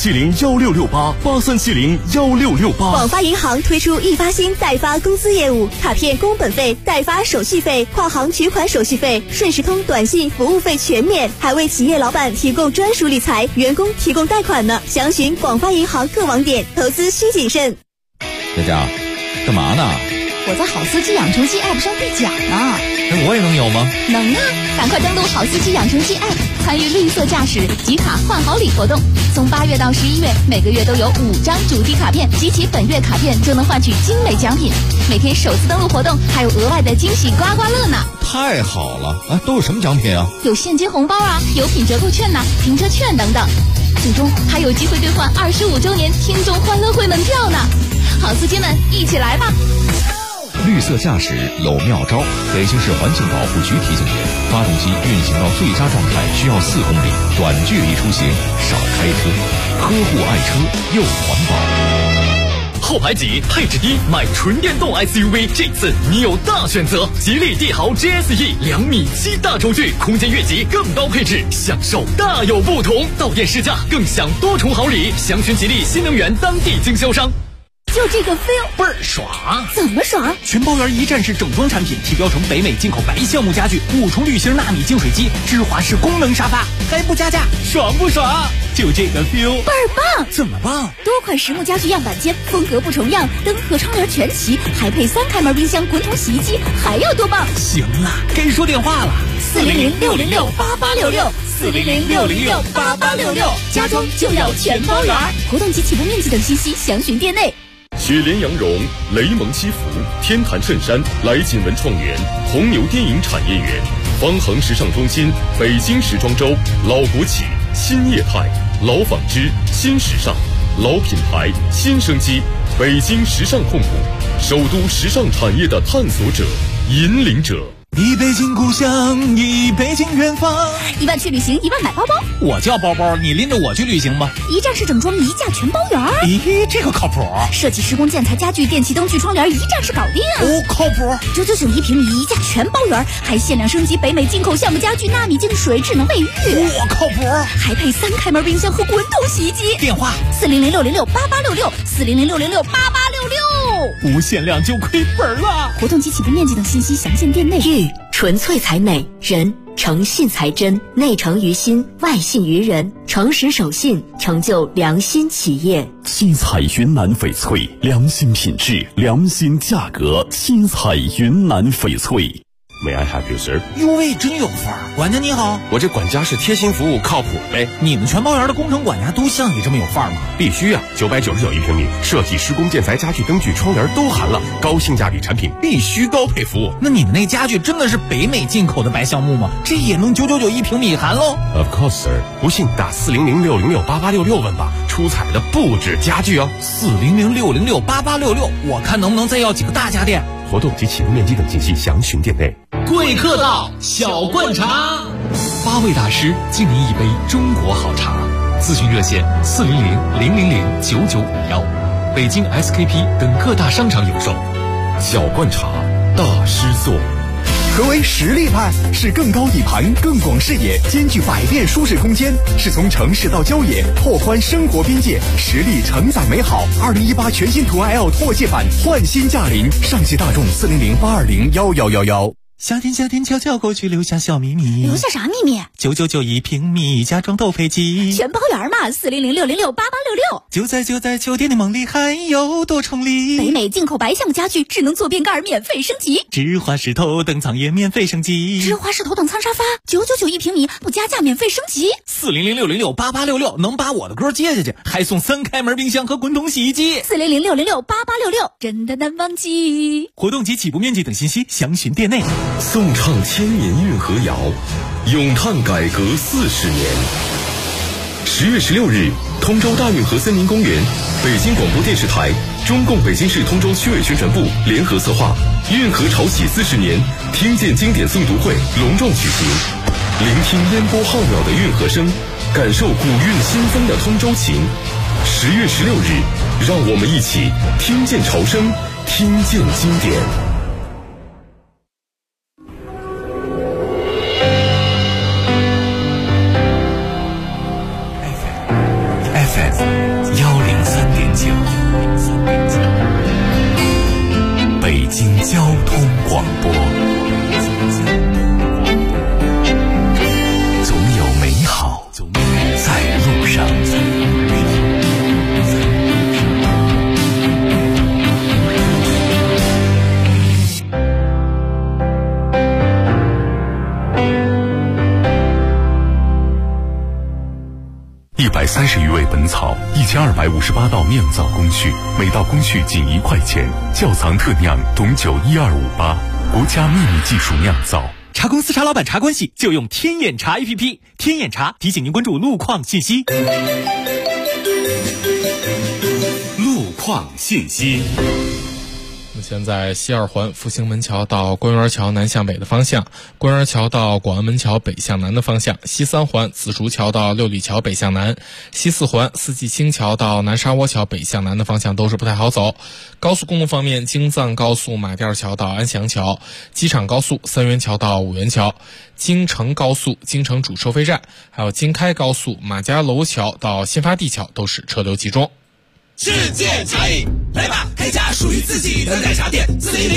[SPEAKER 18] 83701668，83701668。
[SPEAKER 19] 广发银行推出易发新代发工资业务，卡片工本费、代发手续费、跨行取款手续费、顺时通短信服务费全免，还为企业老板提供专属理财，员工提供贷款呢。详询广发银行各网点，投资需谨慎。
[SPEAKER 16] 佳佳，干嘛呢？
[SPEAKER 10] 我在好司机养成记 App 上兑奖呢。
[SPEAKER 16] 那我也能有吗？
[SPEAKER 10] 能啊！赶快登录好司机养成记 App， 参与绿色驾驶集卡换好礼活动。从8月到11月，每个月都有5张主题卡片，集齐本月卡片就能换取精美奖品。每天首次登录活动还有额外的惊喜刮刮乐呢！
[SPEAKER 16] 太好了啊！都有什么奖品啊？
[SPEAKER 10] 有现金红包啊，有品折扣券呐、停车券等等。最终还有机会兑换25周年听众欢乐会门票呢！好司机们，一起来吧！
[SPEAKER 16] 绿色驾驶有妙招，北京市环境保护局提醒您：发动机运行到最佳状态需要4公里，短距离出行少开车，呵护爱车又环保。
[SPEAKER 5] 后排挤，配置低，买纯电动 SUV， 这次你有大选择。吉利帝豪 GSE 2.7米大轴距，空间越级，更高配置，享受大有不同。到店试驾，更享多重好礼。详询吉利新能源当地经销商。
[SPEAKER 10] 就这个 feel
[SPEAKER 5] 倍儿爽！
[SPEAKER 10] 怎么爽？
[SPEAKER 5] 全包圆一站式整装产品，提标成北美进口白橡木家具，5重滤芯纳米净水机，芝华士功能沙发，还不加价，爽不爽？就这个 feel
[SPEAKER 10] 倍儿棒！
[SPEAKER 5] 怎么棒？
[SPEAKER 10] 多款实木家具样板间，风格不重样，灯和窗帘全齐，还配3开门冰箱、滚筒洗衣机，还要多棒？
[SPEAKER 5] 行了，该说电话了
[SPEAKER 10] ，400-606-8866，400-606-8866，家装就要全包圆。活动及起步面积等信息详询店内。
[SPEAKER 18] 雪莲羊绒、雷蒙西服、天坛衬衫、来锦文创园、红牛电影产业园、方恒时尚中心、北京时装周、老国企、新业态、老纺织、新时尚、老品牌、新生机，北京时尚控股，首都时尚产业的探索者、引领者。
[SPEAKER 5] 一北京故乡，一北京远方。
[SPEAKER 10] 1万去旅行，1万买包包。
[SPEAKER 5] 我叫包包，你拎着我去旅行吧。
[SPEAKER 10] 一站式整装，一价全包圆。
[SPEAKER 5] 咦，这个靠谱。
[SPEAKER 10] 设计、施工、建材、家具、电器、灯具、窗帘，一站式搞定。
[SPEAKER 5] 哦，靠谱。
[SPEAKER 10] 9991平米，一价全包圆，还限量升级北美进口橡木家具、纳米净水、智能卫浴。
[SPEAKER 5] 我靠谱。
[SPEAKER 10] 还配3开门冰箱和滚筒洗衣机。
[SPEAKER 5] 电话
[SPEAKER 10] 400-606-8866，400-606-8866。
[SPEAKER 5] 无限量就亏本了。
[SPEAKER 10] 活动及起步面积等信息详见店内。
[SPEAKER 19] 玉纯粹才美，人诚信才真，内诚于心，外信于人，诚实守信，成就良心企业。
[SPEAKER 18] 七彩云南翡翠，良心品质，良心价格，七彩云南翡翠。May I have you, sir？
[SPEAKER 5] 哟喂，真有范儿！管家你好，
[SPEAKER 15] 我这管家是贴心服务，靠谱呗。
[SPEAKER 5] 你们全包圆的工程管家都像你这么有范儿吗？
[SPEAKER 15] 必须啊！9991平米，设计、施工、建材、家具、灯具、窗帘都含了，高性价比产品，必须高配服务。
[SPEAKER 5] 那你们那家具真的是北美进口的白橡木吗？这也能9991平米含喽
[SPEAKER 15] ？Of course, sir。不信打400-606-8866问吧，出彩的不止家具哦。
[SPEAKER 5] 400-606-8866，我看能不能再要几个大家电。
[SPEAKER 15] 活动及起步面积等信息详询店内。
[SPEAKER 5] 贵客到，小罐茶
[SPEAKER 1] ，8位大师敬您一杯中国好茶。咨询热线400-000-9951，北京 SKP 等各大商场有售。
[SPEAKER 18] 小罐茶，大师座。
[SPEAKER 20] 何为实力派？是更高底盘、更广视野，兼具百变舒适空间，是从城市到郊野，拓宽生活边界，实力承载美好。2018全新途安 L 拓界版焕新驾临，上汽大众400-820-1111。
[SPEAKER 5] 夏天悄悄过去，留下小秘密。
[SPEAKER 10] 留下啥秘密
[SPEAKER 5] ？9991平米，家装都配齐，
[SPEAKER 10] 全包圆嘛！400-606-8866。
[SPEAKER 5] 就在酒店的梦里，还有多重礼。
[SPEAKER 10] 北美进口白橡木家具，智能坐便盖免费升级，
[SPEAKER 5] 芝华士头等舱也免费升级，
[SPEAKER 10] 芝华士头等舱沙发9991平米，不加价免费升级。
[SPEAKER 5] 400-606-8866，能把我的歌接下去，还送3开门冰箱和滚筒洗衣机。
[SPEAKER 10] 400-606-8866，真的难忘记。
[SPEAKER 5] 活动及起步面积等信息详询店内。
[SPEAKER 18] 颂唱千年运河谣，咏叹改革40年。10月16日，通州大运河森林公园，北京广播电视台、中共北京市通州区委宣传部联合策划运河潮起40年听见经典诵读会隆重举行，聆听烟波浩渺的运河声，感受古韵新风的通州情。10月16日，让我们一起听见潮声，听见经典。
[SPEAKER 3] 2258道酿造工序，每道工序仅1块钱。窖藏特酿董酒12588，国家秘密技术酿造。
[SPEAKER 5] 茶公司茶老板茶关系就用天眼茶 APP， 天眼茶提醒您关注路况信息。
[SPEAKER 18] 路况信息。
[SPEAKER 6] 现在西二环复兴门桥到官园桥南向北的方向，官园桥到广安门桥北向南的方向，西三环紫竹桥到六里桥北向南，西四环四季青桥到南沙窝桥北向南的方向都是不太好走。高速公路方面，京藏高速马甸桥到安祥桥，机场高速三元桥到五元桥，京承高速京承主收费站，还有京开高速马家楼桥到新发地桥都是车流集中。
[SPEAKER 11] 世界茶饮，来吧，开家属于自己的奶茶店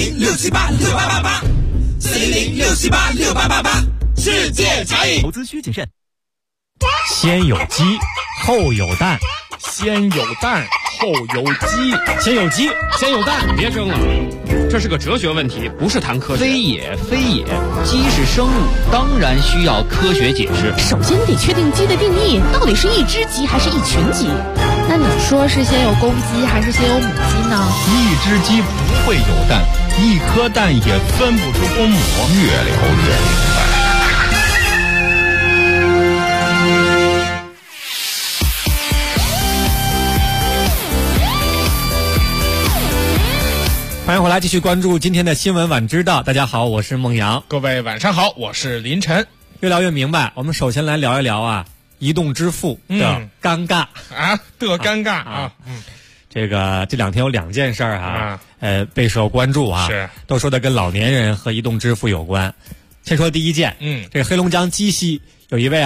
[SPEAKER 11] ，400-678-6888，400-678-6888，世界茶饮。
[SPEAKER 5] 投资需谨慎。
[SPEAKER 12] 先有鸡，后有蛋，
[SPEAKER 6] 先有蛋，后有鸡，
[SPEAKER 12] 先有鸡，先有蛋，
[SPEAKER 21] 别争了，这是个哲学问题，不是谈科学。
[SPEAKER 22] 非也，非也，鸡是生物，当然需要科学解释。
[SPEAKER 23] 首先得确定鸡的定义，到底是一只鸡还是一群鸡？那你说是先有公鸡还是先有母鸡呢？
[SPEAKER 7] 一只鸡不会有蛋，一颗蛋也分不出公母。
[SPEAKER 16] 越聊越明白。
[SPEAKER 12] 欢迎回来，继续关注今天的新闻晚知道。大家好，我是孟阳。
[SPEAKER 6] 各位晚上好，我是林晨。
[SPEAKER 12] 越聊越明白，我们首先来聊一聊啊，移动支付的尴尬这两天有2件事啊，备受关注啊，
[SPEAKER 6] 是
[SPEAKER 12] 都说的跟老年人和移动支付有关。先说第一件，这黑龙江鸡西有一位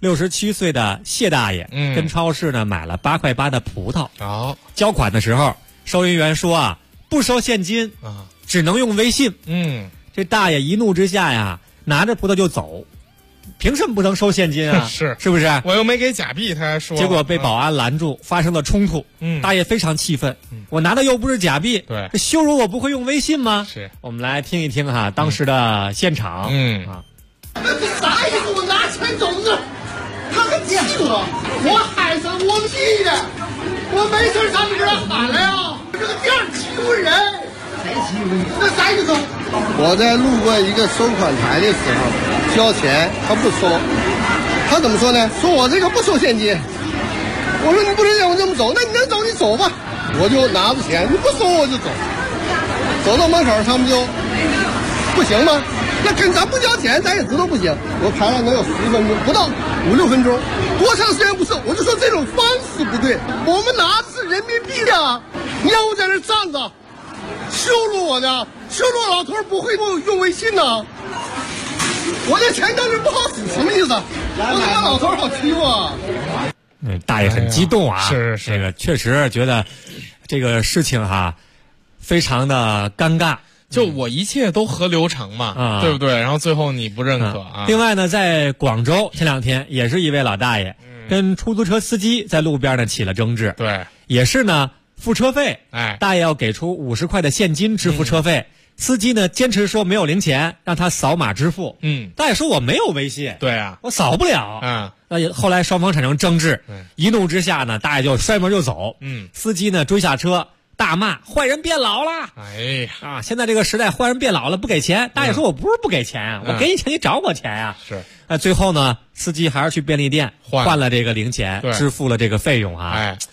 [SPEAKER 12] 67岁的谢大爷，跟超市呢买了8块8的葡萄，交款的时候，收银员说不收现金只能用微信。这大爷一怒之下拿着葡萄就走，凭什么不能收现金啊？
[SPEAKER 6] 是
[SPEAKER 12] 不是？
[SPEAKER 6] 我又没给假币，他还说。
[SPEAKER 12] 结果被保安拦住，发生了冲突。大爷非常气愤，我拿的又不是假币，
[SPEAKER 6] 对，
[SPEAKER 12] 这羞辱我不会用微信吗？
[SPEAKER 6] 是，
[SPEAKER 12] 我们来听一听当时的现场。
[SPEAKER 11] 那这啥意思？我拿钱走呢？他很气我喊上我气的，我没事上你这儿喊了呀，这个店欺负人，谁欺负你？那啥意思？
[SPEAKER 24] 我在路过一个收款台的时候交钱，他不收，他怎么说呢？说我这个不收现金。我说你不能让我这么走，那你能走你走吧，我就拿着钱，你不收我就走。走到门口他们就不行吗？那跟咱不交钱咱也知道不行。我排了能有10分钟，不到5、6分钟，多长时间不收？我就说这种方式不对，我们拿的是人民币啊，你让我在这站着羞辱我呢？羞辱老头不会用微信呢？我这钱在这不好使，什么意思？我他妈老头好欺负啊！
[SPEAKER 12] 大爷很激动啊，
[SPEAKER 6] 是
[SPEAKER 12] 这个确实觉得这个事情非常的尴尬。
[SPEAKER 6] 就我一切都合流程嘛，对不对？然后最后你不认可啊。
[SPEAKER 12] 另外呢，在广州前2天也是一位老大爷跟出租车司机在路边呢起了争执，
[SPEAKER 6] 对，
[SPEAKER 12] 也是呢付车费，大爷要给出50块的现金支付车费，司机呢坚持说没有零钱，让他扫码支付。大爷说我没有微信，
[SPEAKER 6] 对啊，
[SPEAKER 12] 我扫不了。那后来双方产生争执，一怒之下呢，大爷就摔门就走。司机呢追下车大骂坏人变老了。现在这个时代坏人变老了不给钱。大爷说我不是不给钱我给你钱你找我钱啊。
[SPEAKER 6] 是。
[SPEAKER 12] 最后呢，司机还是去便利店换了这个零钱，支付了这个费用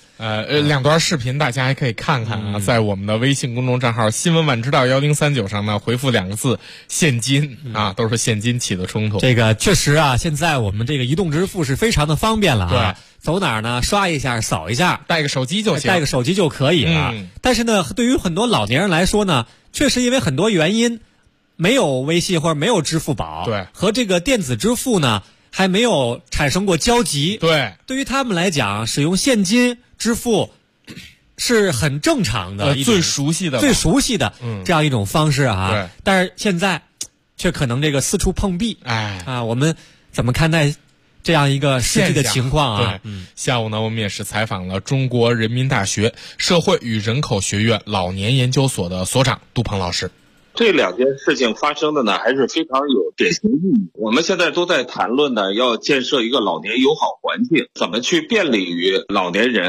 [SPEAKER 6] 2段视频大家还可以看看在我们的微信公众账号新闻晚知道1039上呢，回复2个字现金都是现金起的冲突。
[SPEAKER 12] 这个确实现在我们这个移动支付是非常的方便了
[SPEAKER 6] 对，
[SPEAKER 12] 走哪儿呢刷一下扫一下，
[SPEAKER 6] 带个手机就行，
[SPEAKER 12] 带个手机就可以了。但是呢，对于很多老年人来说呢，确实因为很多原因没有微信或者没有支付宝，
[SPEAKER 6] 对，
[SPEAKER 12] 和这个电子支付呢还没有产生过交集。
[SPEAKER 6] 对，
[SPEAKER 12] 对于他们来讲，使用现金支付是很正常的，
[SPEAKER 6] 最熟悉的
[SPEAKER 12] 这样一种方式
[SPEAKER 6] 对，
[SPEAKER 12] 但是现在却可能这个四处碰壁。我们怎么看待这样一个实际的情况啊？
[SPEAKER 6] 对，下午呢，我们也是采访了中国人民大学社会与人口学院老年研究所的所长杜鹏老师。
[SPEAKER 25] 这2件事情发生的呢，还是非常有典型意义。我们现在都在谈论呢，要建设一个老年友好环境，怎么去便利于老年人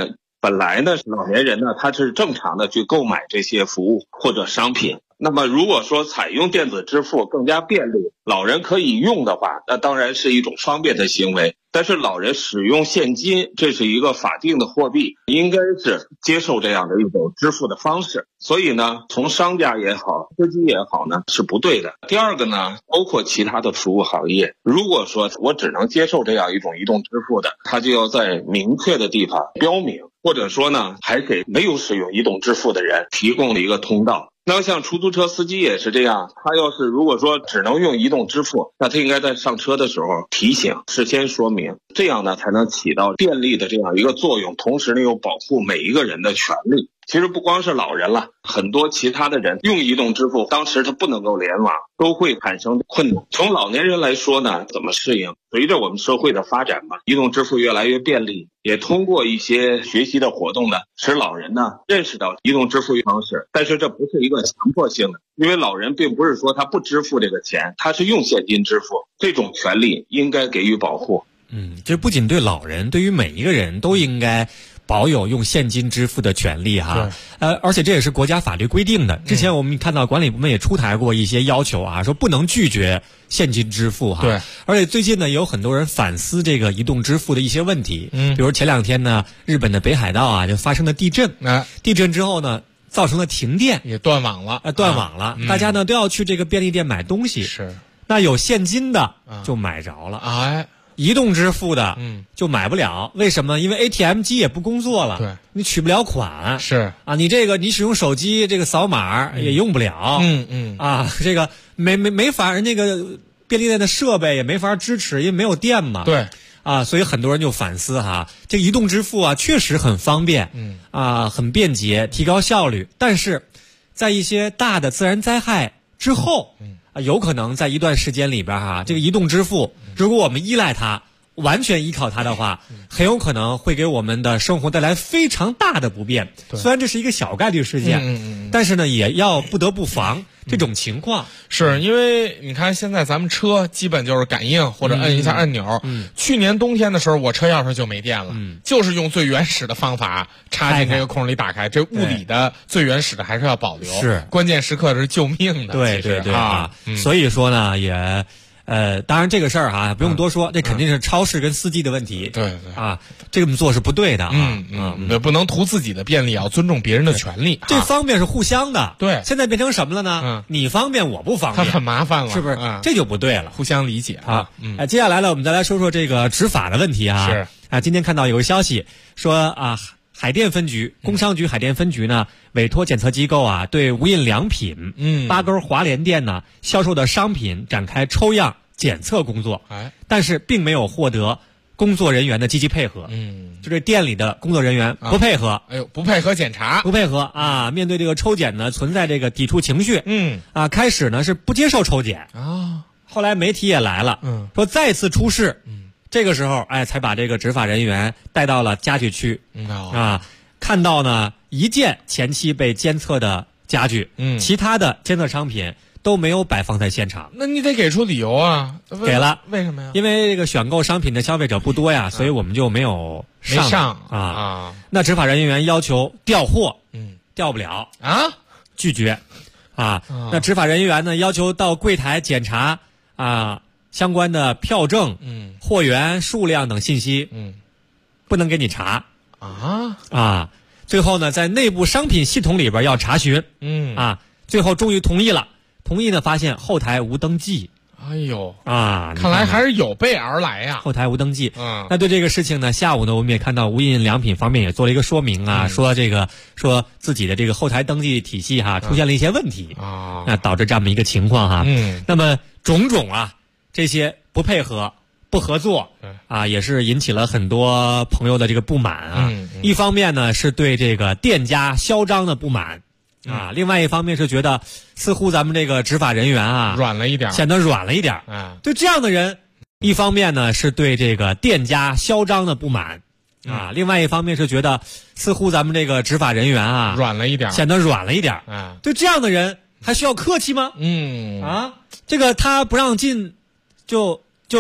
[SPEAKER 25] 本来呢，老年人呢，他是正常的去购买这些服务或者商品。那么如果说采用电子支付更加便利，老人可以用的话，那当然是一种方便的行为。但是老人使用现金，这是一个法定的货币，应该是接受这样的一种支付的方式。所以呢，从商家也好，司机也好呢，是不对的。第二个呢，包括其他的服务行业，如果说我只能接受这样一种移动支付的，他就要在明确的地方标明，或者说呢，还给没有使用移动支付的人提供了一个通道。那像出租车司机也是这样，他要是如果说只能用移动支付，那他应该在上车的时候提醒，事先说明，这样呢才能起到便利的这样一个作用，同时呢又保护每一个人的权利。其实不光是老人了，很多其他的人用移动支付，当时他不能够联网，都会产生困难。从老年人来说呢，怎么适应？随着我们社会的发展嘛，移动支付越来越便利，也通过一些学习的活动呢，使老人呢认识到移动支付方式。但是这不是一个强迫性的，因为老人并不是说他不支付这个钱，他是用现金支付，这种权利应该给予保护。
[SPEAKER 12] 这不仅对老人，对于每一个人都应该保有用现金支付的权利哈，而且这也是国家法律规定的。之前我们看到管理部门也出台过一些要求啊，说不能拒绝现金支付哈。
[SPEAKER 6] 对，
[SPEAKER 12] 而且最近呢，也有很多人反思这个移动支付的一些问题。比如前2天呢，日本的北海道啊就发生了地震，地震之后呢，造成了停电，
[SPEAKER 6] 也断网了，
[SPEAKER 12] 大家呢都要去这个便利店买东西，
[SPEAKER 6] 是，
[SPEAKER 12] 那有现金的就买着了，移动支付的就买不了，为什么？因为 ATM 机也不工作了，
[SPEAKER 6] 对，
[SPEAKER 12] 你取不了款，
[SPEAKER 6] 是
[SPEAKER 12] 啊，你这个你使用手机这个扫码也用不了，这个没法，那个便利店的设备也没法支持，因为没有电嘛，
[SPEAKER 6] 对。
[SPEAKER 12] 所以很多人就反思哈，这个移动支付啊确实很方便，很便捷，提高效率，但是在一些大的自然灾害之后，有可能在一段时间里边这个移动支付，如果我们依赖它，完全依靠它的话，很有可能会给我们的生活带来非常大的不便。虽然这是一个小概率事件，但是呢，也要不得不防这种情况。
[SPEAKER 6] 是因为你看现在咱们车基本就是感应或者摁一下按钮。去年冬天的时候，我车钥匙就没电了，就是用最原始的方法插进这个孔里打开。这物理的最原始的还是要保留，是关键时刻是救命的。
[SPEAKER 12] 对所以说呢，也。当然这个事儿不用多说，这肯定是超市跟司机的问题。
[SPEAKER 6] 对
[SPEAKER 12] 这么做是不对的
[SPEAKER 6] 不能图自己的便利，要尊重别人的权利。
[SPEAKER 12] 这方便是互相的。
[SPEAKER 6] 对，
[SPEAKER 12] 现在变成什么了呢？你方便我不方便，
[SPEAKER 6] 他很麻烦了，
[SPEAKER 12] 是不是？这就不对了，
[SPEAKER 6] 互相理解
[SPEAKER 12] 接下来呢，我们再来说说这个执法的问题
[SPEAKER 6] 是
[SPEAKER 12] 今天看到有个消息说海淀分局、工商局海淀分局呢，委托检测机构对无印良品、八勾华联店呢销售的商品展开抽样检测工作，但是并没有获得工作人员的积极配合。就这店里的工作人员不配合，
[SPEAKER 6] 不配合检查，
[SPEAKER 12] 不配合面对这个抽检呢，存在这个抵触情绪。开始呢是不接受抽检后来媒体也来了，说再次出事。这个时候才把这个执法人员带到了家具区看到呢一件前期被监测的家具，其他的监测商品都没有摆放在现场。
[SPEAKER 6] 那你得给出理由啊。
[SPEAKER 12] 给了，
[SPEAKER 6] 为什么呀？
[SPEAKER 12] 因为这个选购商品的消费者不多呀，所以我们就没有上那执法人员要求调货，调不了拒绝那执法人员呢要求到柜台检查相关的票证、货源数量等信息，不能给你查最后呢，在内部商品系统里边要查询，最后终于同意了。同意呢，发现后台无登记。
[SPEAKER 6] 哎呦看来还是有备而来呀。
[SPEAKER 12] 后台无登记。那对这个事情呢，下午呢，我们也看到无印良品方面也做了一个说明说自己的这个后台登记体系出现了一些问题那导致这么一个情况那么种种这些不配合、不合作也是引起了很多朋友的这个不满一方面呢是对这个店家嚣张的不满另外一方面是觉得似乎咱们这个执法人员
[SPEAKER 6] 软了一点，
[SPEAKER 12] 显得软了一点对这样的人，一方面呢是对这个店家嚣张的不满另外一方面是觉得似乎咱们这个执法人员
[SPEAKER 6] 软了一点，
[SPEAKER 12] 显得软了一点对这样的人还需要客气吗？这个他不让进就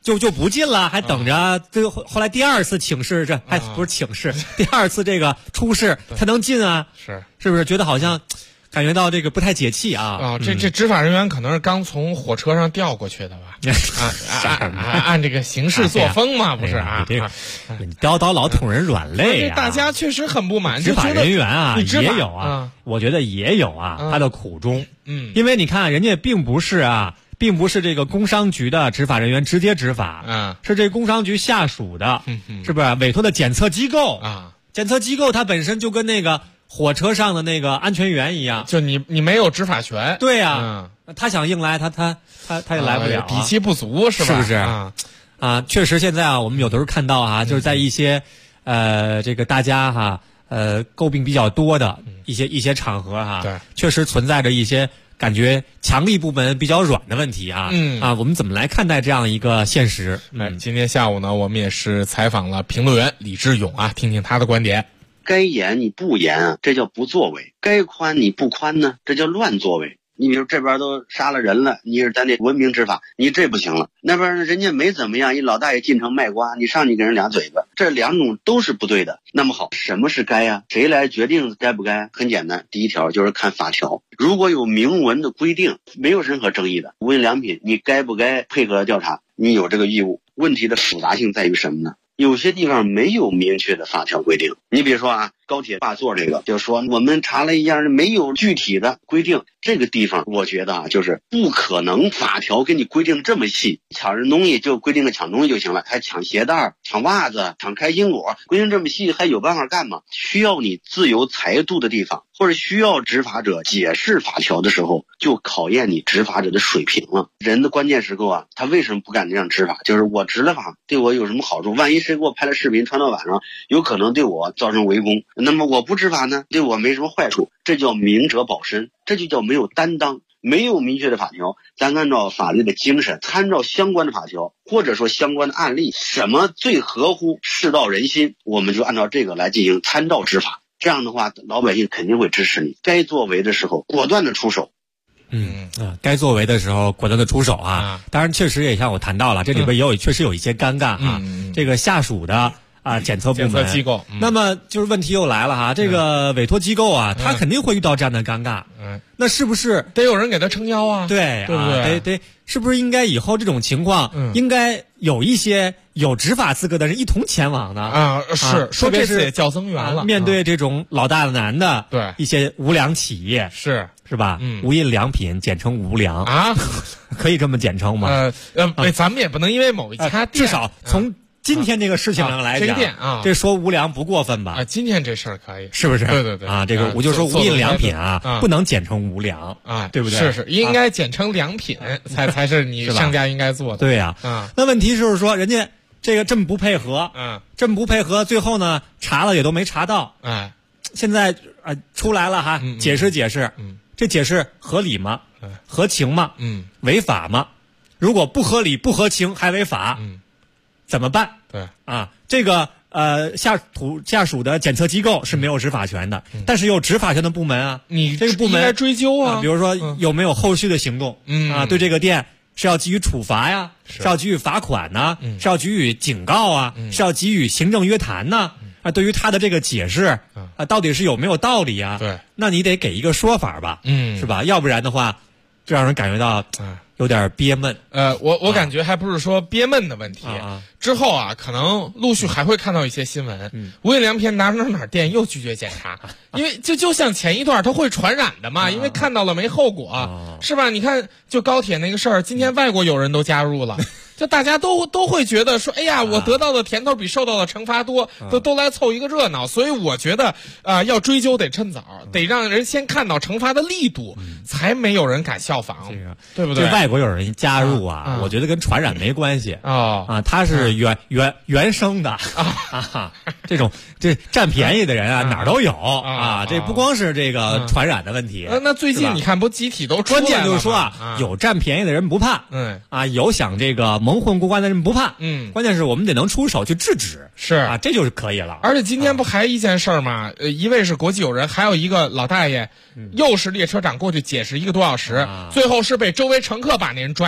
[SPEAKER 12] 就不进了，还等着最后来第二次请示，这还不是请示，第二次这个出示才能进啊，是不是觉得好像感觉到这个不太解气啊？
[SPEAKER 6] 这执法人员可能是刚从火车上调过去的吧？按这个行事作风嘛，不是啊？
[SPEAKER 12] 这个叨叨老捅人软肋啊！
[SPEAKER 6] 大家确实很不满，
[SPEAKER 12] 执法人员啊也有啊，我觉得也有啊，他的苦衷。因为你看人家并不是这个工商局的执法人员直接执法，是这工商局下属的，是不是委托的检测机构啊？检测机构它本身就跟那个火车上的那个安全员一样，
[SPEAKER 6] 就你没有执法权。
[SPEAKER 12] 对呀，他想硬来，他也来不了，
[SPEAKER 6] 底气不足，是吧？
[SPEAKER 12] 是不是？确实现在啊，我们有的时候看到啊，就是在一些这个大家诟病比较多的一些场合哈，
[SPEAKER 6] 对，
[SPEAKER 12] 确实存在着一些感觉强力部门比较软的问题啊。我们怎么来看待这样一个现实？
[SPEAKER 6] 今天下午呢，我们也是采访了评论员李志勇啊，听听他的观点。
[SPEAKER 2] 该严你不严啊，这叫不作为；该宽你不宽呢，这叫乱作为。你比如这边都杀了人了，你是咱这文明执法，你这不行了。那边人家没怎么样，一老大爷进城卖瓜，你上去给人俩嘴巴，这两种都是不对的。那么好，什么是该啊？谁来决定该不该？很简单，第一条就是看法条，如果有明文的规定，没有任何争议的，无印良品你该不该配合调查？你有这个义务。问题的复杂性在于什么呢？有些地方没有明确的法条规定。你比如说啊，高铁霸座这个，就是说我们查了一样，没有具体的规定。这个地方我觉得啊，就是不可能法条给你规定这么细，抢人东西就规定个抢东西就行了，还抢鞋带、抢袜子、抢开心果，规定这么细还有办法干吗？需要你自由裁度的地方，或者需要执法者解释法条的时候，就考验你执法者的水平了。人的关键时刻啊，他为什么不敢这样执法？就是我执了法对我有什么好处？万一谁给我拍了视频传到网上，有可能对我造成围攻。那么我不执法呢，对我没什么坏处，这叫明哲保身，这就叫没有担当。没有明确的法条，咱按照法律的精神，参照相关的法条，或者说相关的案例，什么最合乎世道人心，我们就按照这个来进行参照执法。这样的话，老百姓肯定会支持你。该作为的时候，果断的出手。
[SPEAKER 12] 该作为的时候果断的出手啊！当然，确实也像我谈到了，这里边确实有一些尴尬啊。这个下属的检测部门、
[SPEAKER 6] 机构，
[SPEAKER 12] 那么就是问题又来了哈。这个委托机构啊，他肯定会遇到这样的尴尬。那是不是
[SPEAKER 6] 得有人给他撑腰啊？
[SPEAKER 12] 对
[SPEAKER 6] 不对？
[SPEAKER 12] 得，是不是应该以后这种情况，应该有一些有执法资格的人一同前往呢？
[SPEAKER 6] 是，说这次也叫增援了。
[SPEAKER 12] 面对这种老大难的
[SPEAKER 6] 对
[SPEAKER 12] 一些无良企业，是吧？无印良品简称无良
[SPEAKER 6] 啊，
[SPEAKER 12] 可以这么简称吗？
[SPEAKER 6] 咱们也不能因为某一家店，
[SPEAKER 12] 至少从今天这个事情上来讲，这说无良不过分吧？
[SPEAKER 6] 今天这事儿可以，
[SPEAKER 12] 是不是？
[SPEAKER 6] 对
[SPEAKER 12] 这个我就说无印良品不能简称无良对不对？
[SPEAKER 6] 是应该简称良品才是你商家应该做的。
[SPEAKER 12] 对呀，那问题就是说，人家这个这么不配合，最后呢查了也都没查到，现在出来了哈，解释，这解释合理吗？合情吗？违法吗？如果不合理、不合情还违法，怎么办？
[SPEAKER 6] 对
[SPEAKER 12] 这个下属的检测机构是没有执法权的，但是有执法权的部门啊，
[SPEAKER 6] 你
[SPEAKER 12] 这个部门
[SPEAKER 6] 应该追究啊，
[SPEAKER 12] 比如说有没有后续的行动？对这个店是要给予处罚呀，是要给予罚款呢，是要给予警告啊，是要给予行政约谈呢？对于他的这个解释到底是有没有道理啊？
[SPEAKER 6] 对，
[SPEAKER 12] 那你得给一个说法吧，是吧？要不然的话，就让人感觉到有点憋闷。
[SPEAKER 6] 我感觉还不是说憋闷的问题，之后啊，可能陆续还会看到一些新闻，无印良品哪店又拒绝检查，因为就像前一段它会传染的嘛，因为看到了没后果，是吧？你看就高铁那个事儿，今天外国友人都加入了。就大家都会觉得说，哎呀，我得到的甜头比受到的惩罚多，都来凑一个热闹。所以我觉得要追究得趁早，得让人先看到惩罚的力度，才没有人敢效仿，对不对？
[SPEAKER 12] 这外国有人加入我觉得跟传染没关系他是原生的这占便宜的人哪儿都有这不光是这个传染的问题。
[SPEAKER 6] 那最近你看不集体都出来了，
[SPEAKER 12] 关键就是说有占便宜的人不怕，有想这个蒙混过关的人不怕，关键是我们得能出手去制止，
[SPEAKER 6] 是
[SPEAKER 12] 这就是可以了。
[SPEAKER 6] 而且今天不还一件事儿吗？一位是国际友人，还有一个老大爷，又是列车长过去解释1个多小时，最后是被周围乘客把那人拽下去了。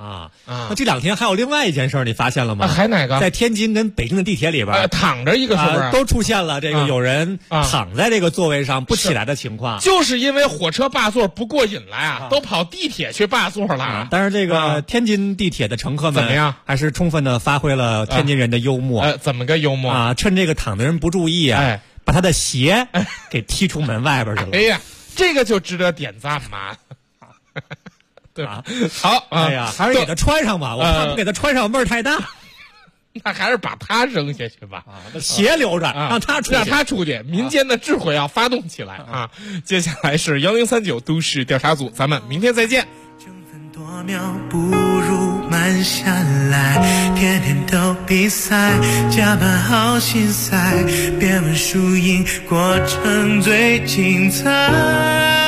[SPEAKER 12] 啊。那这2天还有另外一件事你发现了吗？
[SPEAKER 6] 还哪个？
[SPEAKER 12] 在天津跟北京的地铁里边，
[SPEAKER 6] 躺着一个是不是？
[SPEAKER 12] 都出现了这个有人躺在这个座位上不起来的情况。
[SPEAKER 6] 就是因为火车霸座不过瘾了呀，都跑地铁去霸座了。
[SPEAKER 12] 但是这个天津地铁的乘客们
[SPEAKER 6] 怎么样？
[SPEAKER 12] 还是充分的发挥了天津人的幽默。
[SPEAKER 6] 怎么个幽默
[SPEAKER 12] 啊？趁这个躺的人不注意啊，把他的鞋给踢出门外边去了。
[SPEAKER 6] 哎呀，这个就值得点赞嘛。对吧？好，
[SPEAKER 12] 哎呀，还是给他穿上吧，我怕不给他穿上味儿太大。
[SPEAKER 6] 那还是把他扔下去吧，
[SPEAKER 12] 鞋留着，让他
[SPEAKER 6] 出去，民间的智慧要发动起来啊！接下来是1039都市调查组，咱们明天再见。
[SPEAKER 11] 多秒不如慢下来，天天都比赛，加班好心塞，别问输赢，过程最精彩。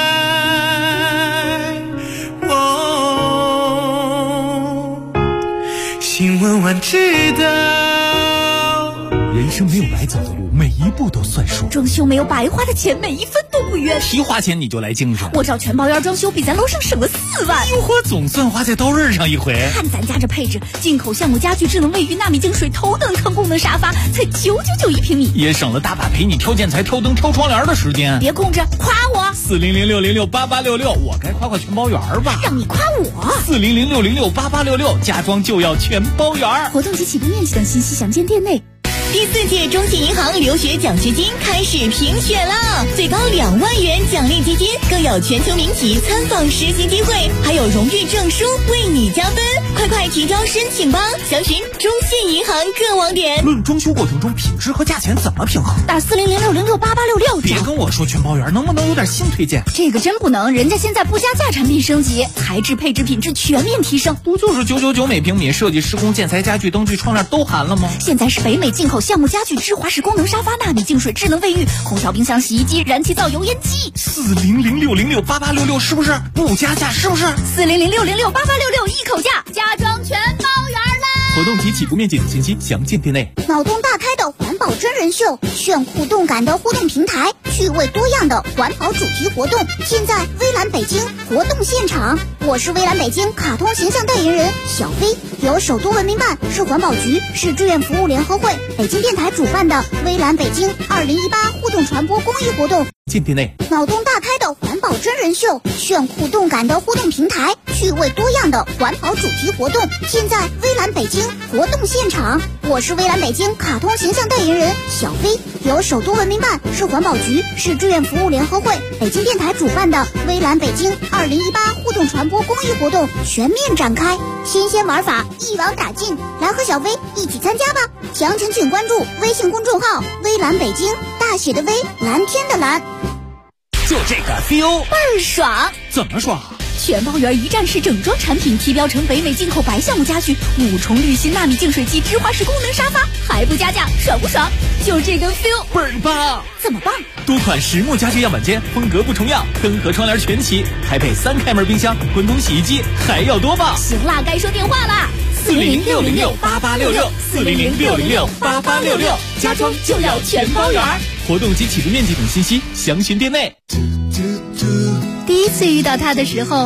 [SPEAKER 11] 新闻晚知道，
[SPEAKER 4] 人生没有白走的路，每一步都算数。
[SPEAKER 19] 装修没有白花的钱，每一分都不冤。
[SPEAKER 4] 提花钱你就来精神，
[SPEAKER 19] 我找全包园装修比咱楼上省了4万。
[SPEAKER 4] 哟呵，总算花在刀刃上一回。
[SPEAKER 19] 看咱家这配置，进口橡木家具智能卫浴纳米净水头等舱功能沙发才999一平米，
[SPEAKER 4] 也省了大把陪你挑建材、挑灯、挑窗帘的时间。
[SPEAKER 19] 别空着，夸我
[SPEAKER 4] ！40060688866，我该夸夸全包园吧？
[SPEAKER 19] 让你夸我
[SPEAKER 4] ！40060688866，家装就要全包园。
[SPEAKER 19] 活动及起步面积等信息详见店内。
[SPEAKER 8] 第4届中信银行留学奖学金开始评选了，最高2万元奖励基金，更有全球名企参访实习机会，还有荣誉证书为你加分。快提交申请吧，详询中信银行各网点。
[SPEAKER 4] 论装修过程中品质和价钱怎么平衡？
[SPEAKER 19] 打40060688866。
[SPEAKER 4] 别跟我说全包园，能不能有点新推荐？
[SPEAKER 19] 这个真不能，人家现在不加价产品升级，材质配置品质全面提升。
[SPEAKER 4] 不就是999每平米，设计施工建材家具灯具窗帘都含了吗？
[SPEAKER 19] 现在是北美进口橡木家具、芝华士功能沙发、纳米净水、智能卫浴、空调、冰箱、洗衣机、燃气灶、油烟机。
[SPEAKER 4] 40060688866是不是不加价？是不是
[SPEAKER 19] 40060688866一口价，家装全包圆啦！
[SPEAKER 4] 活动及起步面积等信息详见店内。
[SPEAKER 19] 脑洞大开的环保真人秀，炫酷动感的互动平台，趣味多样的环保主题活动，现在微蓝北京活动现场。我是微蓝北京卡通形象代言人小飞，由首都文明办、市环保局、市志愿服务联合会、北京电台主办的微蓝北京2018互动传播公益活动。
[SPEAKER 4] 进店内。
[SPEAKER 19] 脑洞大开的环保真人秀，炫酷动感的互动平台，趣味多样的环保主题活动，现在微蓝北京活动现场。我是微蓝北京卡通形象代言人小飞，由首都文明办、市环保局、市志愿服务联合会、北京电台主办的微蓝北京2018互动传播公益活动全面展开，新鲜玩法一网打尽，来和小飞一起参加吧！详情请关注微信公众号微蓝北京，大写的微，蓝天的蓝。
[SPEAKER 4] 就这个 feel
[SPEAKER 19] 倍儿爽！
[SPEAKER 4] 怎么爽？
[SPEAKER 19] 全包圆一站式整装产品提标成北美进口白橡木家具，5重滤芯纳米净水机，芝华士功能沙发，还不加价，爽不爽？就这个 feel
[SPEAKER 4] 倍儿棒！
[SPEAKER 19] 怎么棒？
[SPEAKER 4] 多款实木家具样板间，风格不重样，灯和窗帘全齐，还配3开门冰箱、滚筒洗衣机，还要多棒！
[SPEAKER 19] 行啦，该说电话啦
[SPEAKER 4] ！40060688866，40060688866，家装就要全包圆。活动及起步面积等信息详询店内。
[SPEAKER 19] 第一次遇到他的时候，